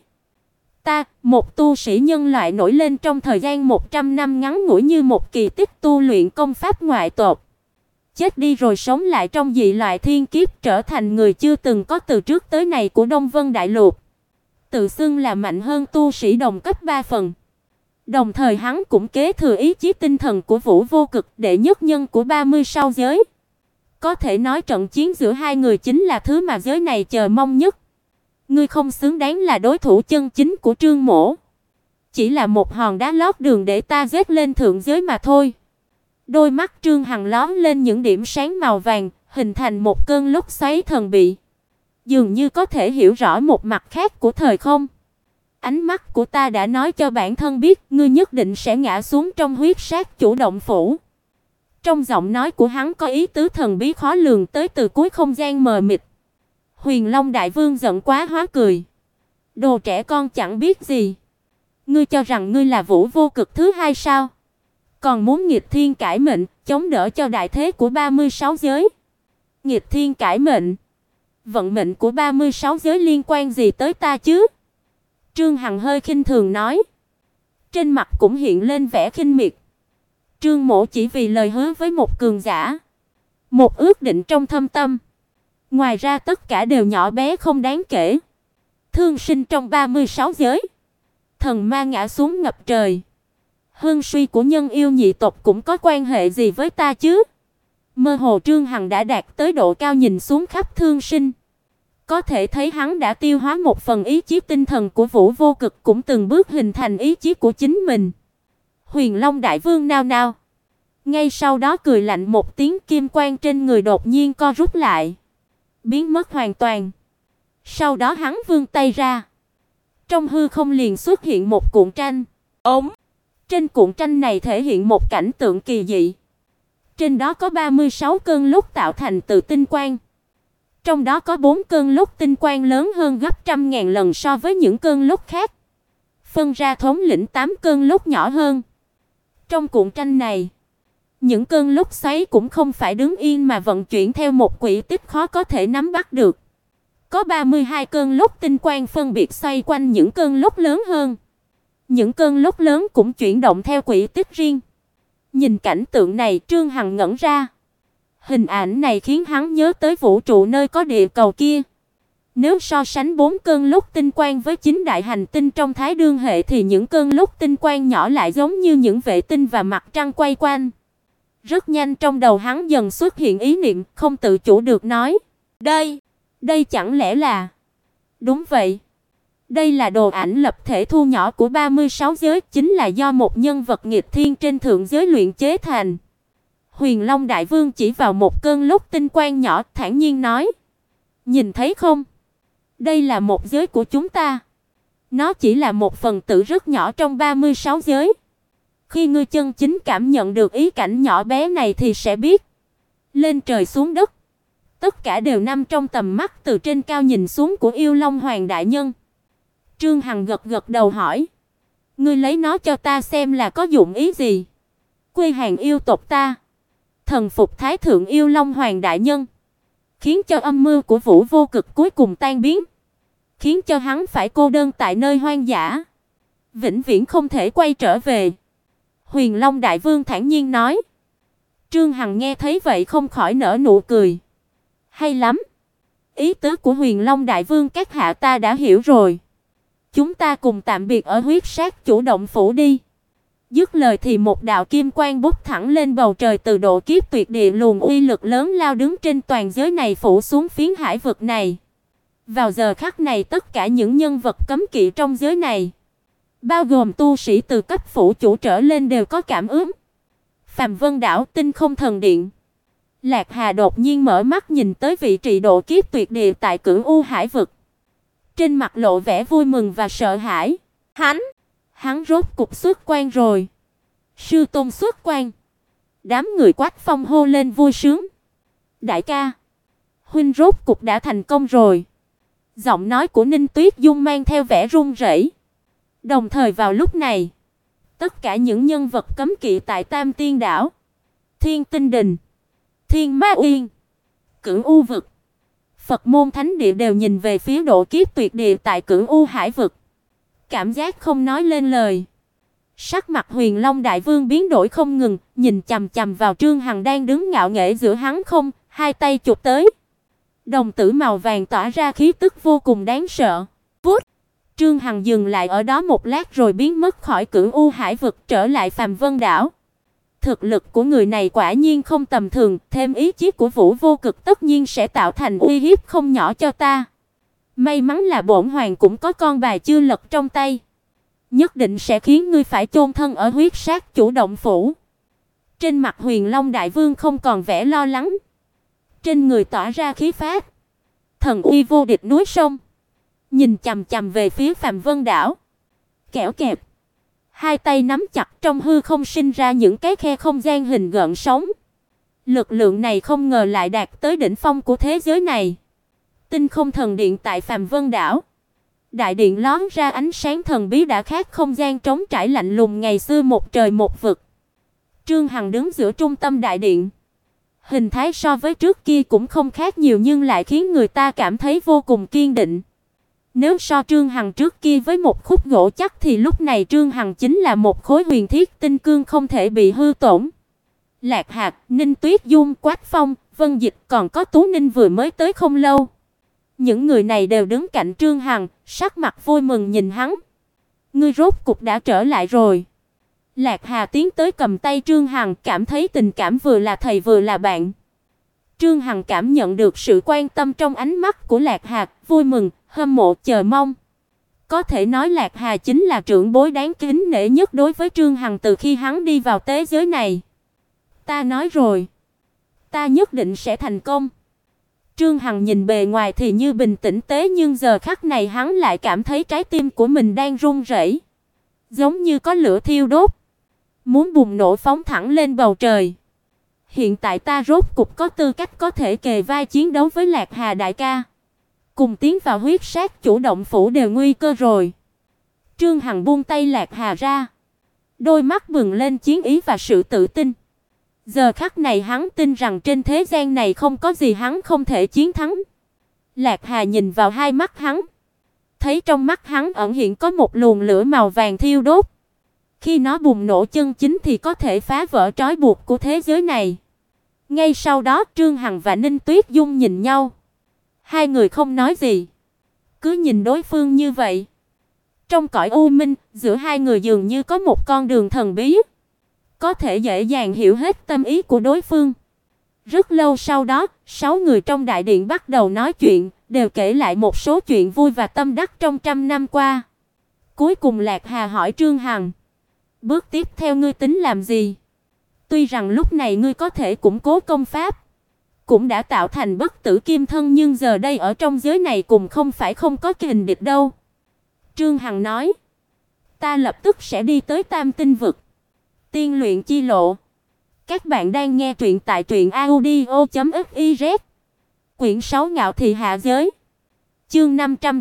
Ta, một tu sĩ nhân loại nổi lên trong thời gian 100 năm ngắn ngủi như một kỳ tích tu luyện công pháp ngoại tộc. Chết đi rồi sống lại trong dị loại thiên kiếp, trở thành người chưa từng có từ trước tới nay của Đông Vân Đại Lục. Tự xưng là mạnh hơn tu sĩ đồng cấp 3 phần. Đồng thời hắn cũng kế thừa ý chí tinh thần của Vũ Vô Cực, đệ nhất nhân của 36 giới. Có thể nói trận chiến giữa hai người chính là thứ mà giới này chờ mong nhất. Ngươi không xứng đáng là đối thủ chân chính của Trương Mỗ. Chỉ là một hòn đá lót đường để ta giết lên thượng giới mà thôi. Đôi mắt Trương Hằng lóe lên những điểm sáng màu vàng, hình thành một cơn lốc xoáy thần bí. Dường như có thể hiểu rõ một mặt khác của thời không. Ánh mắt của ta đã nói cho bản thân biết, ngươi nhất định sẽ ngã xuống trong huyết sát chủ động phủ. Trong giọng nói của hắn có ý tứ thần bí khó lường tới từ cuối không gian mờ mịt. Huyền Long Đại Vương giận quá hóa cười. Đồ trẻ con chẳng biết gì. Ngươi cho rằng ngươi là Vũ Vô Cực thứ hai sao? Còn muốn nghịch thiên cải mệnh, chống đỡ cho đại thế của 36 giới. Nghịch thiên cải mệnh? Vận mệnh của 36 giới liên quan gì tới ta chứ? Trương Hằng hơi khinh thường nói. Trên mặt cũng hiện lên vẻ khinh miệt. Trương Mỗ chỉ vì lời hứa với một cường giả, một ước định trong thâm tâm. Ngoài ra tất cả đều nhỏ bé không đáng kể. Thương sinh trong 36 giới, thần ma ngã xuống ngập trời. Hưng suy của nhân yêu nhị tộc cũng có quan hệ gì với ta chứ? Mơ hồ Trương Hằng đã đạt tới độ cao nhìn xuống khắp thương sinh. Có thể thấy hắn đã tiêu hóa một phần ý chí tinh thần của Vũ Vô Cực, cũng từng bước hình thành ý chí của chính mình. Huyền Long Đại Vương nao nao. Ngay sau đó cười lạnh một tiếng, kim quang trên người đột nhiên co rút lại, biến mất hoàn toàn. Sau đó hắn vươn tay ra. Trong hư không liền xuất hiện một cuộn tranh. Trên cuộn tranh này thể hiện một cảnh tượng kỳ dị. Trên đó có 36 cơn lốc tạo thành từ tinh quang. Trong đó có 4 cơn lốc tinh quang lớn hơn gấp trăm ngàn lần so với những cơn lốc khác. Phân ra thống lĩnh 8 cơn lốc nhỏ hơn. Trong cuộn tranh này, những cơn lốc xoáy cũng không phải đứng yên mà vận chuyển theo một quỹ tích khó có thể nắm bắt được. Có 32 cơn lốc tinh quang phân biệt xoay quanh những cơn lốc lớn hơn. Những cơn lốc lớn cũng chuyển động theo quỹ tích riêng. Nhìn cảnh tượng này, Trương Hằng ngẩn ra. Hình ảnh này khiến hắn nhớ tới vũ trụ nơi có địa cầu kia. Nếu so sánh 4 cơn lốc tinh quang với 9 đại hành tinh trong Thái Dương hệ thì những cơn lốc tinh quang nhỏ lại giống như những vệ tinh và mặt trăng quay quanh. Rất nhanh trong đầu hắn dần xuất hiện ý niệm, không tự chủ được nói: Đây chẳng lẽ là... Đúng vậy. Đây là đồ ảnh lập thể thu nhỏ của 36 giới, chính là do một nhân vật nghịch thiên trên thượng giới luyện chế thành. Huyền Long Đại Vương chỉ vào một cơn lốc tinh quang nhỏ, thản nhiên nói: Nhìn thấy không? Đây là một giới của chúng ta. Nó chỉ là một phần tử rất nhỏ trong 36 giới. Khi ngươi chân chính cảm nhận được ý cảnh nhỏ bé này thì sẽ biết. Lên trời xuống đất, tất cả đều nằm trong tầm mắt từ trên cao nhìn xuống của Yêu Long Hoàng đại nhân. Trương Hằng gật gật đầu hỏi: Ngươi lấy nó cho ta xem là có dụng ý gì? Quê hàng yêu tộc ta, thần phục Thái thượng Yêu Long Hoàng đại nhân, khiến cho âm mưu của Vũ Vô Cực cuối cùng tan biến, khiến cho hắn phải cô đơn tại nơi hoang dã, vĩnh viễn không thể quay trở về. Huyền Long Đại Vương thản nhiên nói. Trương Hằng nghe thấy vậy không khỏi nở nụ cười. Hay lắm. Ý tứ của Huyền Long Đại Vương các hạ ta đã hiểu rồi. Chúng ta cùng tạm biệt ở huyết sát chủ động phủ đi. Dứt lời thì một đạo kim quang bút thẳng lên bầu trời từ độ kiếp tuyệt địa luồng uy lực lớn lao đứng trên toàn giới này phủ xuống phiến hải vực này. Vào giờ khắc này tất cả những nhân vật cấm kỵ trong giới này, bao gồm tu sĩ từ cấp phủ chủ trở lên đều có cảm ứng. Phàm Vân đảo, Tinh Không Thần Điện. Lạc Hà đột nhiên mở mắt nhìn tới vị trí độ kiếp tuyệt địa tại Cửu U Hải vực. Trên mặt lộ vẻ vui mừng và sợ hãi. Hắn rốt cục xuất quan rồi. Sư tôn xuất quan. Đám người Quách Phong hô lên vui sướng. Đại ca, huynh rốt cục đã thành công rồi. Giọng nói của Ninh Tuyết Dung mang theo vẻ run rẩy. Đồng thời vào lúc này, tất cả những nhân vật cấm kỵ tại Tam Tiên đảo, Thiên Tinh Đình, Thiên Ma Uyên, Cửu U vực, Phật môn thánh địa đều nhìn về phía độ kiếp tuyệt địa tại Cửu U Hải vực. Cảm giác không nói lên lời. Sắc mặt Huyền Long Đại Vương biến đổi không ngừng, nhìn chằm chằm vào Trương Hằng đang đứng ngạo nghễ giữa hắn không, hai tay chụp tới. Đồng tử màu vàng tỏa ra khí tức vô cùng đáng sợ. Vút, Trương Hằng dừng lại ở đó một lát rồi biến mất khỏi Cửu U Hải vực trở lại Phàm Vân đảo. Thực lực của người này quả nhiên không tầm thường, thêm ý chí của Vũ Vô Cực tất nhiên sẽ tạo thành uy hiếp không nhỏ cho ta. May mắn là bổn hoàng cũng có con bài chưa lật trong tay, nhất định sẽ khiến ngươi phải chôn thân ở huyết sát chủ động phủ. Trên mặt Huyền Long Đại Vương không còn vẻ lo lắng, trên người tỏa ra khí phách, thần uy vô địch núi sông, nhìn chằm chằm về phía Phàm Vân đảo. Kẽo kẹp, hai tay nắm chặt, trong hư không sinh ra những cái khe không gian hình gợn sóng. Lực lượng này không ngờ lại đạt tới đỉnh phong của thế giới này. Tinh Không Thần Điện tại Phàm Vân đảo. Đại điện lóe ra ánh sáng thần bí đã khác không gian trống trải lạnh lùng ngày xưa một trời một vực. Trương Hằng đứng giữa trung tâm đại điện. Hình thái so với trước kia cũng không khác nhiều nhưng lại khiến người ta cảm thấy vô cùng kiên định. Nếu so Trương Hằng trước kia với một khúc gỗ chắc thì lúc này Trương Hằng chính là một khối huyền thiết tinh cương không thể bị hư tổn. Lạc Hạc, Ninh Tuyết Dung, Quách Phong, Vân Dịch còn có Tú Ninh vừa mới tới không lâu. Những người này đều đứng cạnh Trương Hằng, sắc mặt vui mừng nhìn hắn. Ngươi rốt cục đã trở lại rồi. Lạc Hà tiến tới cầm tay Trương Hằng, cảm thấy tình cảm vừa là thầy vừa là bạn. Trương Hằng cảm nhận được sự quan tâm trong ánh mắt của Lạc Hà, vui mừng, hâm mộ, chờ mong. Có thể nói Lạc Hà chính là trưởng bối đáng kính nể nhất đối với Trương Hằng từ khi hắn đi vào thế giới này. Ta nói rồi, ta nhất định sẽ thành công. Trương Hằng nhìn bề ngoài thì như bình tĩnh tế nhưng giờ khắc này hắn lại cảm thấy trái tim của mình đang run rẩy, giống như có lửa thiêu đốt, muốn bùng nổ phóng thẳng lên bầu trời. Hiện tại ta rốt cục có tư cách có thể kề vai chiến đấu với Lạc Hà đại ca. Cùng tiến vào huyết sát chủ động phủ đều nguy cơ rồi. Trương Hằng buông tay Lạc Hà ra, đôi mắt bừng lên chiến ý và sự tự tin. Giờ khắc này hắn tin rằng trên thế gian này không có gì hắn không thể chiến thắng. Lạc Hà nhìn vào hai mắt hắn, thấy trong mắt hắn ẩn hiện có một luồng lửa màu vàng thiêu đốt. Khi nó bùng nổ chân chính thì có thể phá vỡ trói buộc của thế giới này. Ngay sau đó Trương Hằng và Ninh Tuyết Dung nhìn nhau. Hai người không nói gì, cứ nhìn đối phương như vậy. Trong cõi u minh, giữa hai người dường như có một con đường thần bí, có thể dễ dàng hiểu hết tâm ý của đối phương. Rất lâu sau đó, 6 người trong đại điện bắt đầu nói chuyện, đều kể lại một số chuyện vui và tâm đắc trong 100 năm qua. Cuối cùng Lạc Hà hỏi Trương Hằng, bước tiếp theo ngươi tính làm gì? Tuy rằng lúc này ngươi có thể củng cố công pháp, cũng đã tạo thành bất tử kim thân nhưng giờ đây ở trong giới này cũng không phải không có kình địch đâu. Trương Hằng nói, ta lập tức sẽ đi tới Tam Tinh vực, tiên luyện chi lộ. Các bạn đang nghe truyện tại truyệnaudio.fiz. Quyển 6 Ngạo thị hạ giới. Chương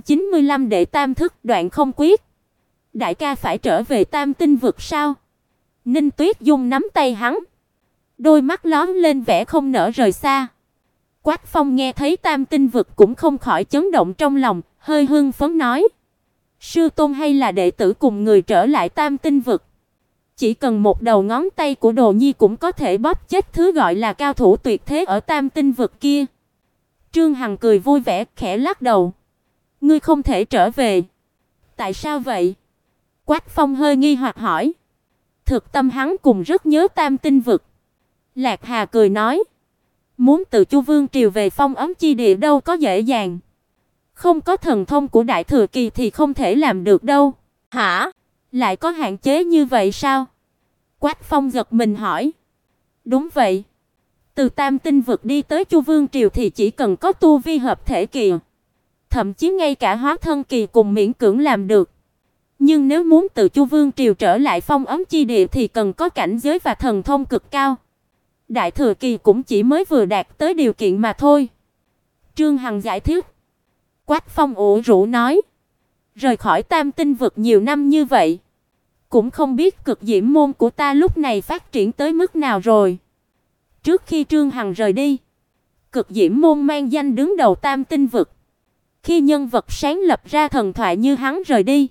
595 Đệ tam thức đoạn không quyết. Đại ca phải trở về Tam Tinh vực sao? Ninh Tuyết Dung nắm tay hắn, đôi mắt lóe lên vẻ không nỡ rời xa. Quách Phong nghe thấy Tam Tinh vực cũng không khỏi chấn động trong lòng, hơi hưng phấn nói: "Sư tôn hay là đệ tử cùng người trở lại Tam Tinh vực? Chỉ cần một đầu ngón tay của Đồ Nhi cũng có thể bóp chết thứ gọi là cao thủ tuyệt thế ở Tam Tinh vực kia." Trương Hằng cười vui vẻ, khẽ lắc đầu: "Ngươi không thể trở về." "Tại sao vậy?" Quách Phong hơi nghi hoặc hỏi. Thực tâm hắn cùng rất nhớ Tam Tinh vực. Lạc Hà cười nói: "Muốn từ Chu Vương triều về Phong Ấm chi địa đâu có dễ dàng. Không có thần thông của Đại Thừa Kỳ thì không thể làm được đâu." "Hả? Lại có hạn chế như vậy sao?" Quách Phong giật mình hỏi. "Đúng vậy. Từ Tam Tinh vực đi tới Chu Vương triều thì chỉ cần có tu vi hợp thể kỳ, thậm chí ngay cả hóa thân kỳ cùng miễn cưỡng làm được. Nhưng nếu muốn từ Chu Vương triều trở lại Phong Ấm chi địa thì cần có cảnh giới và thần thông cực cao. Đại Thừa Kỳ cũng chỉ mới vừa đạt tới điều kiện mà thôi." Trương Hằng giải thích. Quách Phong ủ rũ nói: "Rời khỏi Tam Tinh vực nhiều năm như vậy, cũng không biết Cực Diễm môn của ta lúc này phát triển tới mức nào rồi." Trước khi Trương Hằng rời đi, Cực Diễm môn mang danh đứng đầu Tam Tinh vực. Khi nhân vật sáng lập ra thần thoại như hắn rời đi,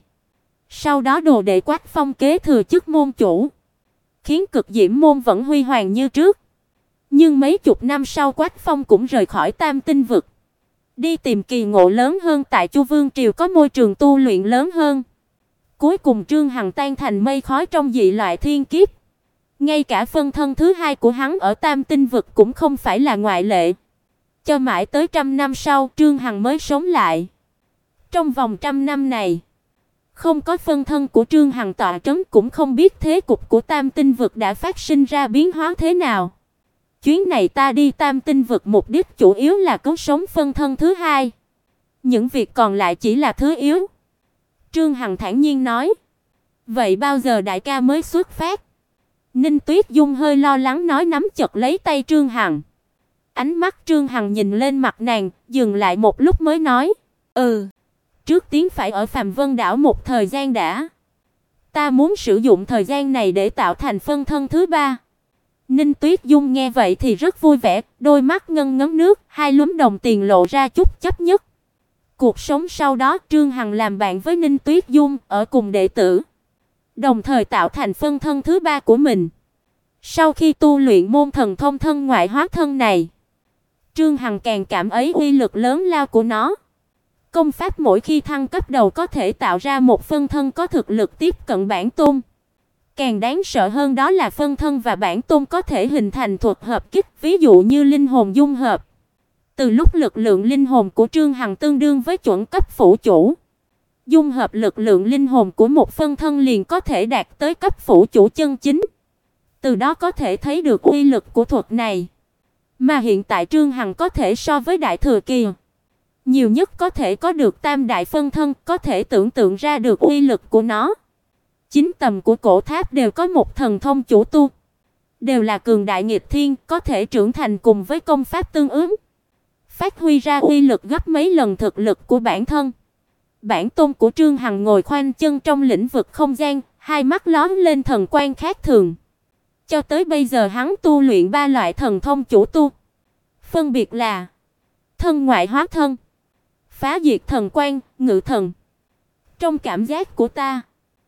sau đó đồ đệ Quách Phong kế thừa chức môn chủ, khiến Cực Diễm môn vẫn huy hoàng như trước. Nhưng mấy chục năm sau Quách Phong cũng rời khỏi Tam Tinh vực, đi tìm kỳ ngộ lớn hơn tại Chu Vương triều có môi trường tu luyện lớn hơn. Cuối cùng Trương Hằng tan thành mây khói trong dị loại thiên kiếp. Ngay cả phân thân thứ hai của hắn ở Tam Tinh vực cũng không phải là ngoại lệ. Cho mãi tới 100 năm sau, Trương Hằng mới sống lại. Trong vòng 100 năm này, không có phân thân của Trương Hằng tọa trấn, cũng không biết thế cục của Tam Tinh vực đã phát sinh ra biến hóa thế nào. Chuyến này ta đi Tam Tinh vực mục đích chủ yếu là cứu sống phân thân thứ hai. Những việc còn lại chỉ là thứ yếu." Trương Hằng thản nhiên nói. "Vậy bao giờ đại ca mới xuất phát?" Ninh Tuyết Dung hơi lo lắng nói, nắm chặt lấy tay Trương Hằng. Ánh mắt Trương Hằng nhìn lên mặt nàng, dừng lại một lúc mới nói: Trước tiên phải ở Phàm Vân đảo một thời gian đã. Ta muốn sử dụng thời gian này để tạo thành phân thân thứ ba." Ninh Tuyết Dung nghe vậy thì rất vui vẻ, đôi mắt ngân ngấn nước, hai lúm đồng tiền lộ ra chút chấp nhất. Cuộc sống sau đó, Trương Hằng làm bạn với Ninh Tuyết Dung, ở cùng đệ tử, đồng thời tạo thành phân thân thứ ba của mình. Sau khi tu luyện môn thần thông thân ngoại hóa thân này, Trương Hằng càng cảm thấy uy lực lớn lao của nó. Công pháp mỗi khi thăng cấp đầu có thể tạo ra một phân thân có thực lực tiếp cận bản tôn. Càng đáng sợ hơn đó là phân thân và bản tôn có thể hình thành thuật hợp kích, ví dụ như linh hồn dung hợp. Từ lúc lực lượng linh hồn của Trương Hằng tương đương với chuẩn cấp phủ chủ, dung hợp lực lượng linh hồn của một phân thân liền có thể đạt tới cấp phủ chủ chân chính. Từ đó có thể thấy được uy lực của thuật này. Mà hiện tại Trương Hằng có thể so với Đại Thừa Kỳ, nhiều nhất có thể có được tam đại phân thân, có thể tưởng tượng ra được uy lực của nó. 9 tầng của cổ tháp đều có một thần thông chủ tu, đều là cường đại nghịch thiên, có thể trưởng thành cùng với công pháp tương ứng, phát huy ra uy lực gấp mấy lần thực lực của bản thân. Bản tôn của Trương Hằng ngồi khoanh chân trong lĩnh vực không gian, hai mắt lóe lên thần quang khác thường. Cho tới bây giờ hắn tu luyện 3 loại thần thông chủ tu, phân biệt là thân ngoại hóa thân, phá diệt thần quang, ngự thần. Trong cảm giác của ta,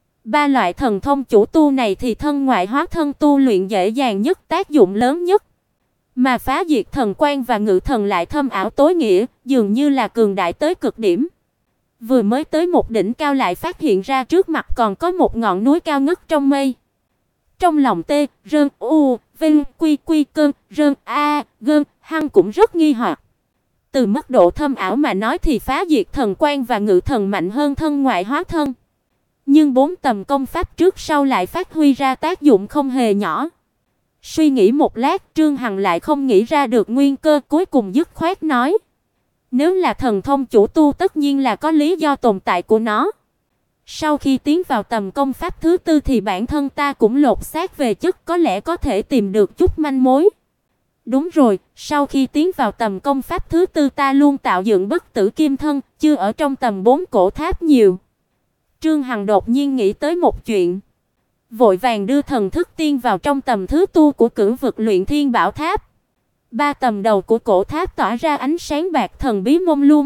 3 loại thần thông chủ tu này thì thân ngoại hóa thân tu luyện dễ dàng nhất, tác dụng lớn nhất. Mà phá diệt thần quang và ngự thần lại thâm ảo tối nghĩa, dường như là cường đại tới cực điểm. Vừa mới tới một đỉnh cao lại phát hiện ra trước mặt còn có một ngọn núi cao ngất trong mây. Trong lòng tê, rơn, u, vinh, quy, quy, cơn, rơn, a, gơn, hăng cũng rất nghi hoặc. Từ mức độ thâm ảo mà nói thì phá diệt thần quang và ngự thần mạnh hơn thân ngoại hóa thân. Nhưng 4 tầm công pháp trước sau lại phát huy ra tác dụng không hề nhỏ. Suy nghĩ một lát, Trương Hằng lại không nghĩ ra được nguyên cơ, cuối cùng dứt khoát nói: "Nếu là thần thông chủ tu tất nhiên là có lý do tồn tại của nó. Sau khi tiến vào tầm công pháp thứ tư thì bản thân ta cũng lột xác về chất, có lẽ có thể tìm được chút manh mối." Đúng rồi, sau khi tiến vào tầm công pháp thứ tư ta luôn tạo dựng bất tử kim thân, chưa ở trong tầm 4 cổ tháp nhiều. Trương Hằng đột nhiên nghĩ tới một chuyện, vội vàng đưa thần thức tiên vào trong tầm thứ tu của Cửu vực luyện thiên bảo tháp. Ba tầm đầu của cổ tháp tỏa ra ánh sáng bạc thần bí mông lung,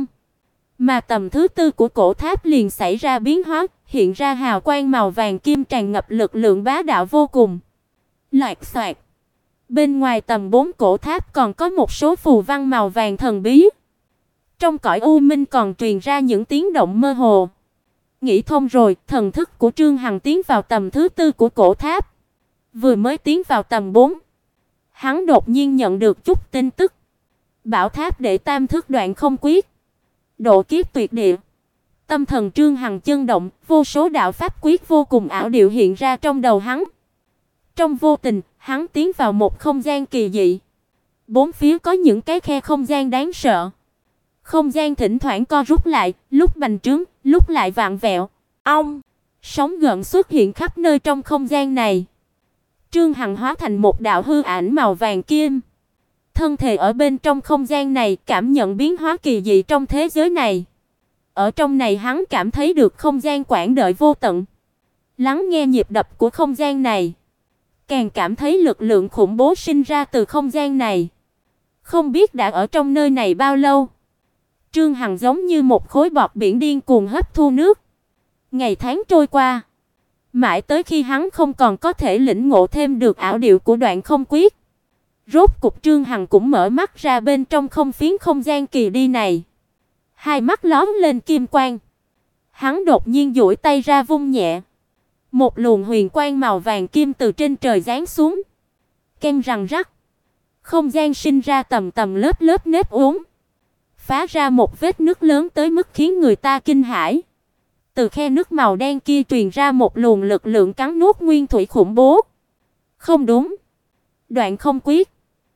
mà tầm thứ tư của cổ tháp liền xảy ra biến hóa, hiện ra hào quang màu vàng kim tràn ngập lực lượng bá đạo vô cùng. Loạt xoạt. Bên ngoài tầm 4 cổ tháp còn có một số phù văn màu vàng thần bí. Trong cõi u minh còn truyền ra những tiếng động mơ hồ. Nghĩ thông rồi, thần thức của Trương Hằng tiến vào tầm thứ tư của cổ tháp. Vừa mới tiến vào tầm 4, hắn đột nhiên nhận được chút tin tức. Bảo tháp đệ tam thức đoạn không quyết, độ kiếp tuyệt địa. Tâm thần Trương Hằng chấn động, vô số đạo pháp quyết vô cùng ảo diệu hiện ra trong đầu hắn. Trong vô tình, hắn tiến vào một không gian kỳ dị. Bốn phía có những cái khe không gian đáng sợ. Không gian thỉnh thoảng co rút lại, lúc bành trướng, lúc lại vặn vẹo. Ong, sóng gợn xuất hiện khắp nơi trong không gian này. Trương Hằng hóa thành một đạo hư ảnh màu vàng kim. Thân thể ở bên trong không gian này, cảm nhận biến hóa kỳ dị trong thế giới này. Ở trong này hắn cảm thấy được không gian quãng đời vô tận. Lắng nghe nhịp đập của không gian này, càng cảm thấy lực lượng khủng bố sinh ra từ không gian này. Không biết đã ở trong nơi này bao lâu. Trương Hằng giống như một khối bọt biển điên cuồng hấp thu nước. Ngày tháng trôi qua, mãi tới khi hắn không còn có thể lĩnh ngộ thêm được ảo diệu của đoạn không quyết. Rốt cục Trương Hằng cũng mở mắt ra bên trong không phiến không gian kỳ đi này. Hai mắt lóe lên kim quang. Hắn đột nhiên duỗi tay ra vung nhẹ. Một luồng huyền quang màu vàng kim từ trên trời giáng xuống. Ken răng rắc. Không gian sinh ra tầng tầng lớp lớp nếp uốn, phá ra một vết nứt lớn tới mức khiến người ta kinh hãi. Từ khe nước màu đen kia truyền ra một luồng lực lượng cắn nuốt nguyên thủy khủng bố. Không đúng. Đoạn không quyết.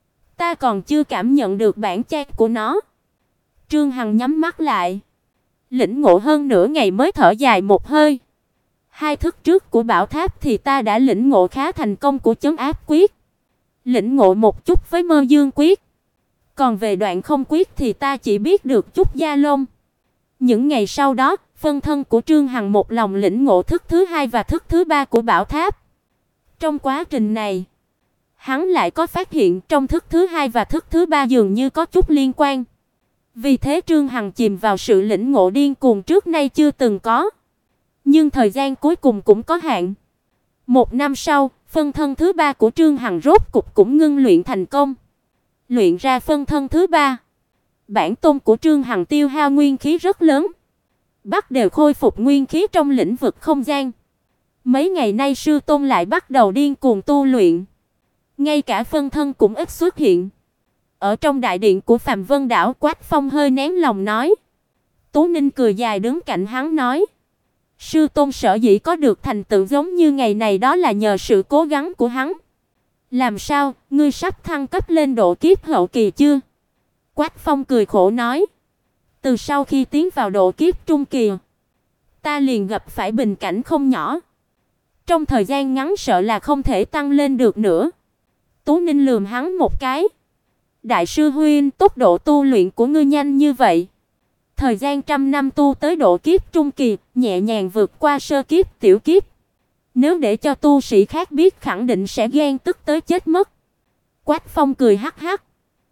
Ta còn chưa cảm nhận được bản chất của nó. Trương Hằng nhắm mắt lại, lĩnh ngộ hơn nửa ngày mới thở dài một hơi. Hai thức trước của bảo tháp thì ta đã lĩnh ngộ khá thành công của trấn áp quyết, lĩnh ngộ một chút với mơ dương quyết. Còn về đoạn không quyết thì ta chỉ biết được chút da lông. Những ngày sau đó, phân thân của Trương Hằng một lòng lĩnh ngộ thức thứ hai và thức thứ ba của bảo tháp. Trong quá trình này, hắn lại có phát hiện trong thức thứ hai và thức thứ ba dường như có chút liên quan. Vì thế Trương Hằng chìm vào sự lĩnh ngộ điên cuồng trước nay chưa từng có. Nhưng thời gian cuối cùng cũng có hạn. Một năm sau, phân thân thứ ba của Trương Hằng rốt cục cũng ngưng luyện thành công. Luyện ra phân thân thứ ba, bản tôn của Trương Hằng tiêu hao nguyên khí rất lớn, bắt đều khôi phục nguyên khí trong lĩnh vực không gian. Mấy ngày nay sư tôn lại bắt đầu điên cuồng tu luyện, ngay cả phân thân cũng ít xuất hiện. Ở trong đại điện của Phạm Vân Đảo, Quách Phong hơi nén lòng nói. Tú Ninh cười dài đứng cạnh hắn nói, sư tôn sở dĩ có được thành tựu giống như ngày này đó là nhờ sự cố gắng của hắn. Làm sao, ngươi sắp thăng cấp lên độ kiếp hậu kỳ chưa? Quách Phong cười khổ nói, từ sau khi tiến vào độ kiếp trung kỳ, ta liền gặp phải bình cảnh không nhỏ. Trong thời gian ngắn sợ là không thể tăng lên được nữa. Tú Ninh lườm hắn một cái. Đại sư huynh, tốc độ tu luyện của ngươi nhanh như vậy. Thời gian trăm năm tu tới độ kiếp trung kỳ, nhẹ nhàng vượt qua sơ kiếp, tiểu kiếp. Nếu để cho tu sĩ khác biết khẳng định sẽ ghen tức tới chết mất. Quách Phong cười hắc hắc.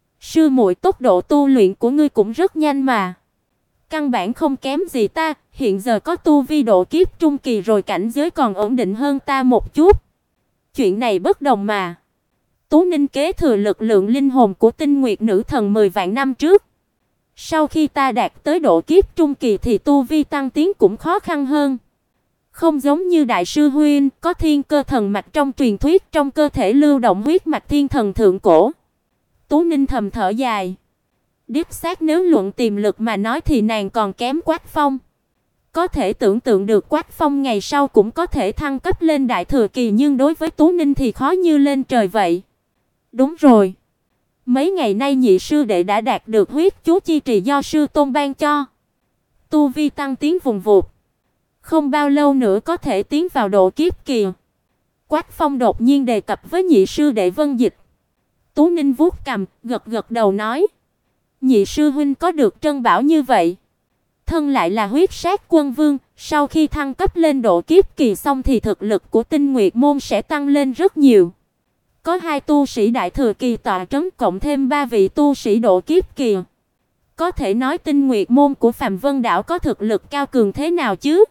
Sư muội, tốc độ tu luyện của ngươi cũng rất nhanh mà. Căn bản không kém gì ta, hiện giờ có tu vi độ kiếp trung kỳ rồi, cảnh giới còn ổn định hơn ta một chút. Chuyện này bất đồng mà. Tú Ninh kế thừa lực lượng linh hồn của Tinh Nguyệt nữ thần 10 vạn năm trước. Sau khi ta đạt tới độ kiếp trung kỳ thì tu vi tăng tiến cũng khó khăn hơn. Không giống như đại sư huynh, có thiên cơ thần mạch trong truyền thuyết, trong cơ thể lưu động huyết mạch thiên thần thượng cổ. Tú Ninh thầm thở dài. Đích xác nếu luận tiềm lực mà nói thì nàng còn kém Quách Phong. Có thể tưởng tượng được Quách Phong ngày sau cũng có thể thăng cấp lên đại thừa kỳ, nhưng đối với Tú Ninh thì khó như lên trời vậy. Đúng rồi. Mấy ngày nay nhị sư đệ đã đạt được huyết chú chi trì do sư tôn ban cho. Tu vi tăng tiến vùng vụt. Không bao lâu nữa có thể tiến vào độ kiếp kỳ. Quách Phong đột nhiên đề cập với nhị sư đệ Vân Dịch. Tú Ninh vuốt cằm, gật gật đầu nói. Nhị sư huynh có được trân bảo như vậy. Thân lại là huyết sát quân vương, sau khi thăng cấp lên độ kiếp kỳ xong thì thực lực của Tinh Nguyệt môn sẽ tăng lên rất nhiều. Có 2 tu sĩ đại thừa kỳ tọa trấn cộng thêm 3 vị tu sĩ độ kiếp kỳ. Có thể nói Tinh Nguyệt môn của Phàm Vân đảo có thực lực cao cường thế nào chứ?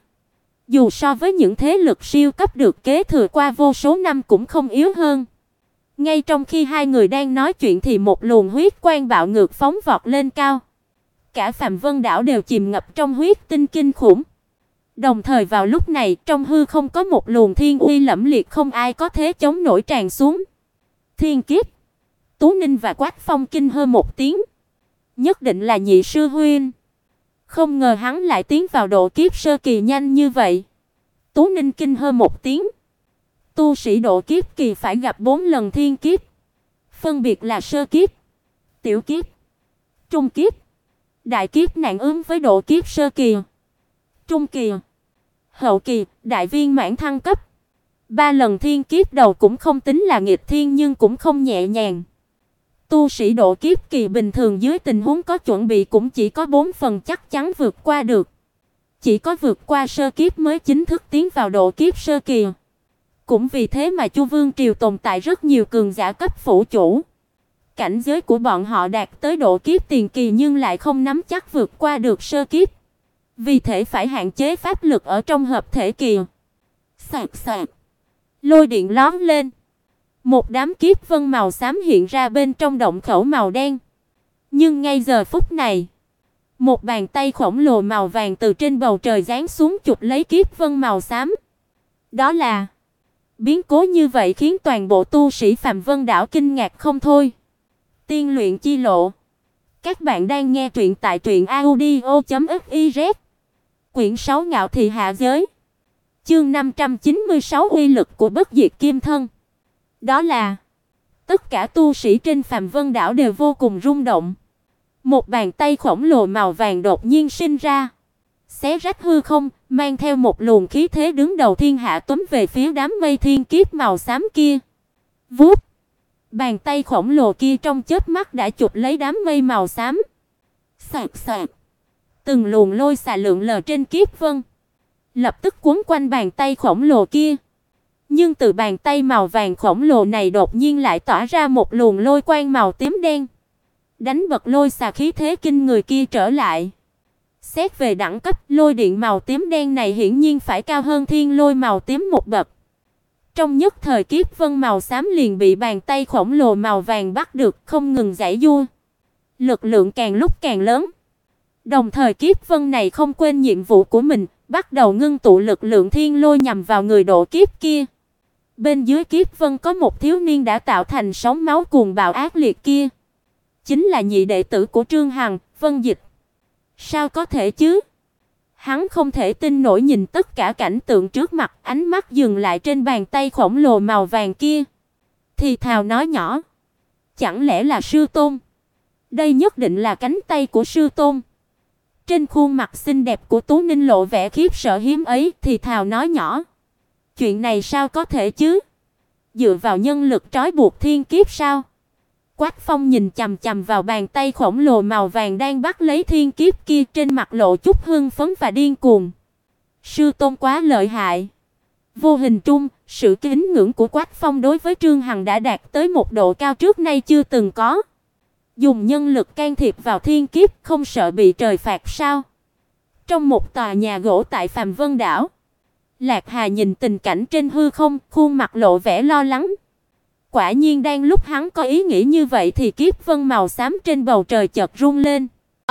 Dù so với những thế lực siêu cấp được kế thừa qua vô số năm cũng không yếu hơn. Ngay trong khi hai người đang nói chuyện thì một luồng huyết quang bạo ngược phóng vọt lên cao. Cả Phàm Vân đảo đều chìm ngập trong huyết tinh kinh khủng. Đồng thời vào lúc này, trong hư không có một luồng thiên uy lẫm liệt không ai có thể chống nổi tràn xuống. Thiên kiếp. Tú Ninh và Quách Phong kinh hô một tiếng. Nhất định là nhị sư huynh. Không ngờ hắn lại tiến vào độ kiếp sơ kỳ nhanh như vậy. Tú Ninh kinh hô một tiếng. Tu sĩ độ kiếp kỳ phải gặp 4 lần thiên kiếp, phân biệt là sơ kiếp, tiểu kiếp, trung kiếp, đại kiếp nạn ứng với độ kiếp sơ kỳ, trung kỳ, hậu kỳ, đại viên mãn thăng cấp. 3 lần thiên kiếp đầu cũng không tính là nghịch thiên nhưng cũng không nhẹ nhàng. Tu sĩ độ kiếp kỳ bình thường dưới tình huống có chuẩn bị cũng chỉ có 4 phần chắc chắn vượt qua được. Chỉ có vượt qua sơ kiếp mới chính thức tiến vào độ kiếp sơ kỳ. Cũng vì thế mà Chu Vương triều tồn tại rất nhiều cường giả cấp phủ chủ. Cảnh giới của bọn họ đạt tới độ kiếp tiền kỳ nhưng lại không nắm chắc vượt qua được sơ kiếp. Vì thế phải hạn chế pháp lực ở trong hợp thể kỳ. Sạc sạc. Lôi điện lóe lên. Một đám kiếp vân màu xám hiện ra bên trong động khẩu màu đen. Nhưng ngay giờ phút này, một bàn tay khổng lồ màu vàng từ trên bầu trời giáng xuống chụp lấy kiếp vân màu xám. Đó là biến cố như vậy khiến toàn bộ tu sĩ Phàm Vân đảo kinh ngạc không thôi. Tiên luyện chi lộ. Các bạn đang nghe truyện tại truyệnaudio.fiz. Quyển 6 Ngạo thị hạ giới. Chương 596 uy lực của bất diệt kim thân. Đó là tất cả tu sĩ trên Phàm Vân đảo đều vô cùng rung động. Một bàn tay khổng lồ màu vàng đột nhiên sinh ra, xé rách hư không, mang theo một luồng khí thế đứng đầu thiên hạ túm về phía đám mây thiên kiếp màu xám kia. Vút, bàn tay khổng lồ kia trong chớp mắt đã chụp lấy đám mây màu xám. Sạc sạc, từng luồng lôi xà lượn lờ trên kiếp vân, lập tức quấn quanh bàn tay khổng lồ kia. Nhưng từ bàn tay màu vàng khổng lồ này đột nhiên lại tỏa ra một luồng lôi quang màu tím đen, đánh bật lôi xà khí thế kinh người kia trở lại. Xét về đẳng cấp, lôi điện màu tím đen này hiển nhiên phải cao hơn thiên lôi màu tím một bậc. Trong nhất thời kiếp vân màu xám liền bị bàn tay khổng lồ màu vàng bắt được, không ngừng giãy giụa. Lực lượng càng lúc càng lớn. Đồng thời kiếp vân này không quên nhiệm vụ của mình, bắt đầu ngưng tụ lực lượng thiên lôi nhằm vào người độ kiếp kia. Bên dưới kiếp vân có một thiếu niên đã tạo thành sóng máu cuồng bạo ác liệt kia. Chính là nhị đệ tử của Trương Hằng, Vân Dịch. Sao có thể chứ? Hắn không thể tin nổi nhìn tất cả cảnh tượng trước mặt, ánh mắt dừng lại trên bàn tay khổng lồ màu vàng kia. Thì thào nói nhỏ, chẳng lẽ là sư tôn? Đây nhất định là cánh tay của sư tôn. Trên khuôn mặt xinh đẹp của Tú Ninh lộ vẻ khiếp sợ hiếm ấy, thì thào nói nhỏ, chuyện này sao có thể chứ? Dựa vào nhân lực trói buộc thiên kiếp sao? Quách Phong nhìn chằm chằm vào bàn tay khổng lồ màu vàng đang bắt lấy thiên kiếp kia, trên mặt lộ chút hưng phấn và điên cuồng. Sư tôn quá lợi hại. Vô hình trung, sự kính ngưỡng của Quách Phong đối với Trương Hằng đã đạt tới một độ cao trước nay chưa từng có. Dùng nhân lực can thiệp vào thiên kiếp, không sợ bị trời phạt sao? Trong một tòa nhà gỗ tại Phàm Vân đảo, Lạc Hà nhìn tình cảnh trên hư không, khuôn mặt lộ vẻ lo lắng. Quả nhiên đang lúc hắn có ý nghĩ như vậy thì kiếp vân màu xám trên bầu trời chợt rung lên.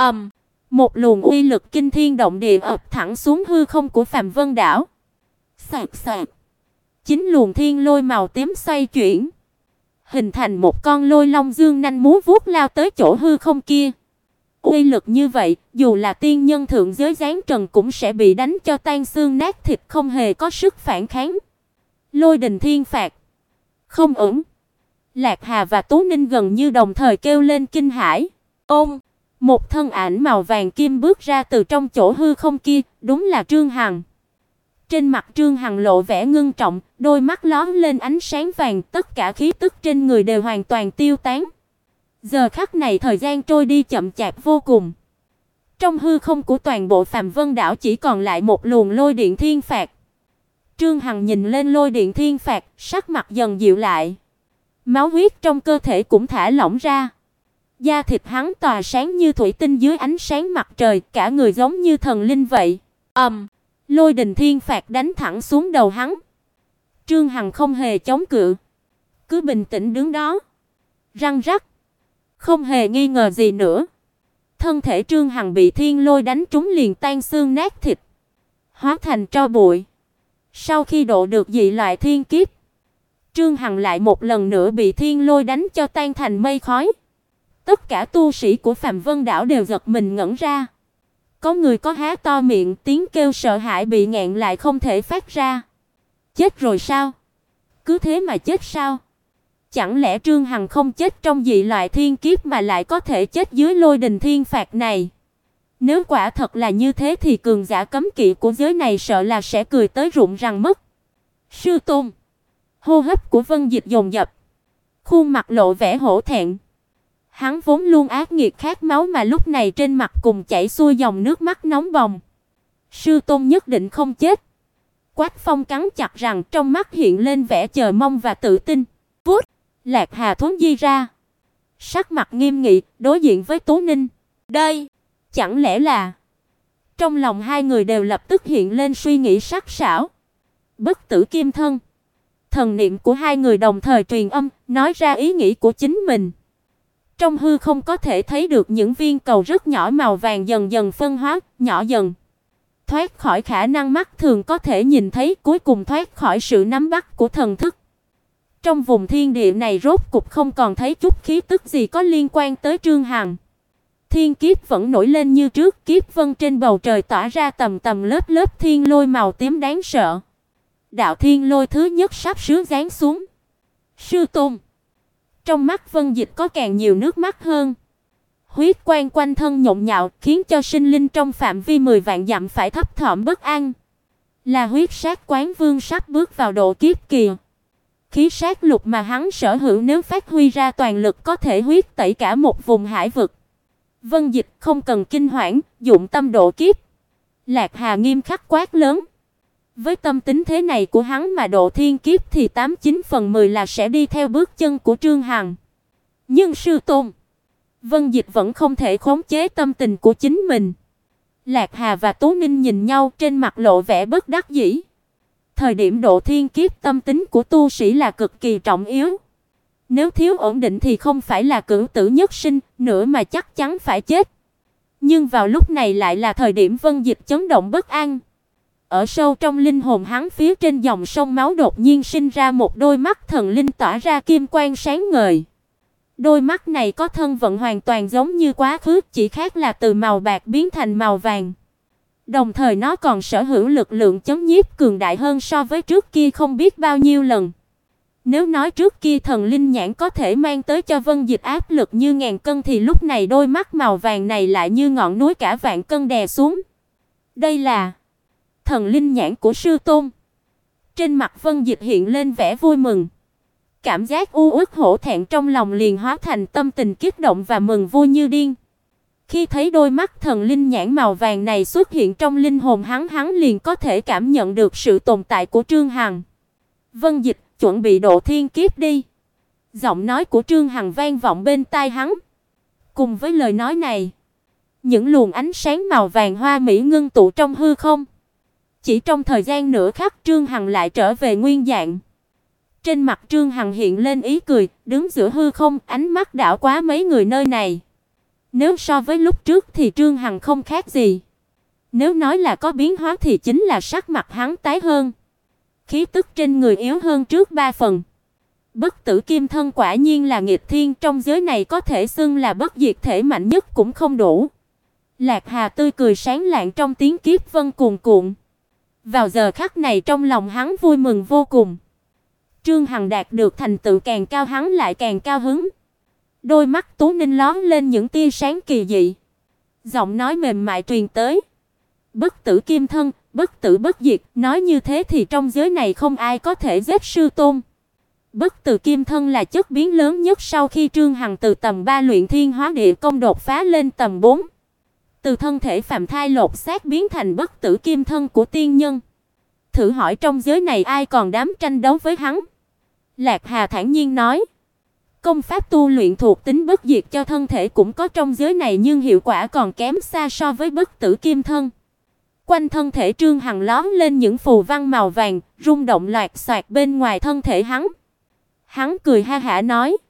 Một luồng uy lực kinh thiên động địa ập thẳng xuống hư không của Phàm Vân đảo. Sạc sạc. 9 luồng thiên lôi màu tím xoay chuyển, hình thành một con lôi long dương nanh múa vuốt lao tới chỗ hư không kia. Uy lực như vậy, dù là tiên nhân thượng giới giáng trần cũng sẽ bị đánh cho tan xương nát thịt, không hề có sức phản kháng. Lôi đình thiên phạt. Không ổn. Lạc Hà và Tú Ninh gần như đồng thời kêu lên kinh hãi. Một thân ảnh màu vàng kim bước ra từ trong chỗ hư không kia, đúng là Trương Hằng. Trên mặt Trương Hằng lộ vẻ ngưng trọng, đôi mắt lóe lên ánh sáng vàng, tất cả khí tức trên người đều hoàn toàn tiêu tán. Giờ khắc này thời gian trôi đi chậm chạp vô cùng. Trong hư không của toàn bộ Phàm Vân đảo chỉ còn lại một luồng lôi điện thiên phạt. Trương Hằng nhìn lên lôi điện thiên phạt, sắc mặt dần dịu lại. Máu huyết trong cơ thể cũng thả lỏng ra. Da thịt hắn tỏa sáng như thủy tinh dưới ánh sáng mặt trời, cả người giống như thần linh vậy. Lôi đình thiên phạt đánh thẳng xuống đầu hắn. Trương Hằng không hề chống cự, cứ bình tĩnh đứng đó, răng rắc, không hề nghi ngờ gì nữa. Thân thể Trương Hằng bị thiên lôi đánh trúng liền tan xương nát thịt, hóa thành tro bụi. Sau khi độ được dị loại thiên kiếp, Trương Hằng lại một lần nữa bị thiên lôi đánh cho tan thành mây khói. Tất cả tu sĩ của Phạm Vân Đảo đều giật mình ngẩn ra. Có người có há to miệng, tiếng kêu sợ hãi bị nghẹn lại không thể phát ra. Chết rồi sao? Cứ thế mà chết sao? Chẳng lẽ Trương Hằng không chết trong dị loại thiên kiếp mà lại có thể chết dưới lôi đình thiên phạt này? Nếu quả thật là như thế thì cường giả cấm kỵ của giới này sợ là sẽ cười tới rụng răng mất. Sư tôn. Hô hấp của Vân Dịch dồn dập, khuôn mặt lộ vẻ hổ thẹn. Hắn vốn luôn ác nghiệt khát máu mà lúc này trên mặt cùng chảy xuôi dòng nước mắt nóng bỏng. Sư tôn nhất định không chết. Quách Phong cắn chặt răng, trong mắt hiện lên vẻ chờ mong và tự tin. Vút, Lạc Hà thuấn di ra, sắc mặt nghiêm nghị, đối diện với Tú Ninh. Đây, chẳng lẽ là... Trong lòng hai người đều lập tức hiện lên suy nghĩ sắc sảo. Bất tử kim thân. Thần niệm của hai người đồng thời truyền âm, nói ra ý nghĩ của chính mình. Trong hư không có thể thấy được những viên cầu rất nhỏ màu vàng dần dần phân hóa, nhỏ dần, thoát khỏi khả năng mắt thường có thể nhìn thấy, cuối cùng thoát khỏi sự nắm bắt của thần thức. Trong vùng thiên địa này rốt cục không còn thấy chút khí tức gì có liên quan tới Trương Hằng. Thiên kiếp vẫn nổi lên như trước, kiếp vân trên bầu trời tỏa ra tầng tầng lớp lớp thiên lôi màu tím đáng sợ. Đạo thiên lôi thứ nhất sắp sửa giáng xuống. Sư tôn. Trong mắt Vân Dịch có càng nhiều nước mắt hơn. Huyết quang quanh thân nhộn nhạo, khiến cho sinh linh trong phạm vi 10 vạn dặm phải thấp thỏm bất an. Là huyết sát quán vương sắp bước vào độ kiếp kỳ. Khí sát lục mà hắn sở hữu nếu phát huy ra toàn lực có thể huyết tẩy cả một vùng hải vực. Vân Dịch không cần kinh hoảng, dụng tâm độ kiếp. Lạc Hà nghiêm khắc quát lớn. Với tâm tính thế này của hắn mà độ thiên kiếp thì 89 phần 10 là sẽ đi theo bước chân của Trương Hằng. Nhưng sư tôn, Vân Dịch vẫn không thể khống chế tâm tình của chính mình. Lạc Hà và Tú Ninh nhìn nhau, trên mặt lộ vẻ bất đắc dĩ. Thời điểm độ thiên kiếp tâm tính của tu sĩ là cực kỳ trọng yếu. Nếu thiếu ổn định thì không phải là cửu tử nhất sinh nữa mà chắc chắn phải chết. Nhưng vào lúc này lại là thời điểm Vân Dịch chấn động bất an. Ở sâu trong linh hồn hắn, phía trên dòng sông máu đột nhiên sinh ra một đôi mắt thần linh tỏa ra kim quang sáng ngời. Đôi mắt này có thân vận hoàn toàn giống như quá khứ, chỉ khác là từ màu bạc biến thành màu vàng. Đồng thời nó còn sở hữu lực lượng chấn nhiếp cường đại hơn so với trước kia không biết bao nhiêu lần. Nếu nói trước kia thần linh nhãn có thể mang tới cho Vân Dịch áp lực như ngàn cân thì lúc này đôi mắt màu vàng này lại như ngọn núi cả vạn cân đè xuống. Đây là thần linh nhãn của sư tôn. Trên mặt Vân Dịch hiện lên vẻ vui mừng. Cảm giác u uất hổ thẹn trong lòng liền hóa thành tâm tình kích động và mừng vui như điên. Khi thấy đôi mắt thần linh nhãn màu vàng này xuất hiện trong linh hồn hắn liền có thể cảm nhận được sự tồn tại của Trương Hằng. Vân Dịch, chuẩn bị độ thiên kiếp đi. Giọng nói của Trương Hằng vang vọng bên tai hắn. Cùng với lời nói này, những luồng ánh sáng màu vàng hoa mỹ ngưng tụ trong hư không. Chỉ trong thời gian nửa khắc, Trương Hằng lại trở về nguyên dạng. Trên mặt Trương Hằng hiện lên ý cười, đứng giữa hư không, ánh mắt đảo qua mấy người nơi này. Nếu so với lúc trước thì Trương Hằng không khác gì. Nếu nói là có biến hóa thì chính là sắc mặt hắn tái hơn. Khí tức trên người yếu hơn trước 3 phần. Bất tử kim thân quả nhiên là nghịch thiên, trong giới này có thể xưng là bất diệt thể mạnh nhất cũng không đủ. Lạc Hà tươi cười sáng lạng trong tiếng kiếp vân cuồn cuộn. Vào giờ khắc này trong lòng hắn vui mừng vô cùng. Trương Hằng đạt được thành tựu càng cao hắn lại càng cao hứng. Đôi mắt Tú Ninh lóe lên những tia sáng kỳ dị. Giọng nói mềm mại truyền tới. Bất tử kim thân, bất tử bất diệt, nói như thế thì trong giới này không ai có thể giết sư tôn. Bất tử kim thân là chất biến lớn nhất sau khi Trương Hằng từ tầm 3 luyện thiên hóa địa công đột phá lên tầm 4. Từ thân thể phàm thai lột xác biến thành bất tử kim thân của tiên nhân. Thử hỏi trong giới này ai còn dám tranh đấu với hắn? Lạc Hà thản nhiên nói. công pháp tu luyện thuộc tính bất diệt cho thân thể cũng có trong giới này, nhưng hiệu quả còn kém xa so với bất tử kim thân. Quanh thân thể Trương Hằng lóe lên những phù văn màu vàng, rung động loạt xoạt bên ngoài thân thể hắn. Hắn cười ha hả nói: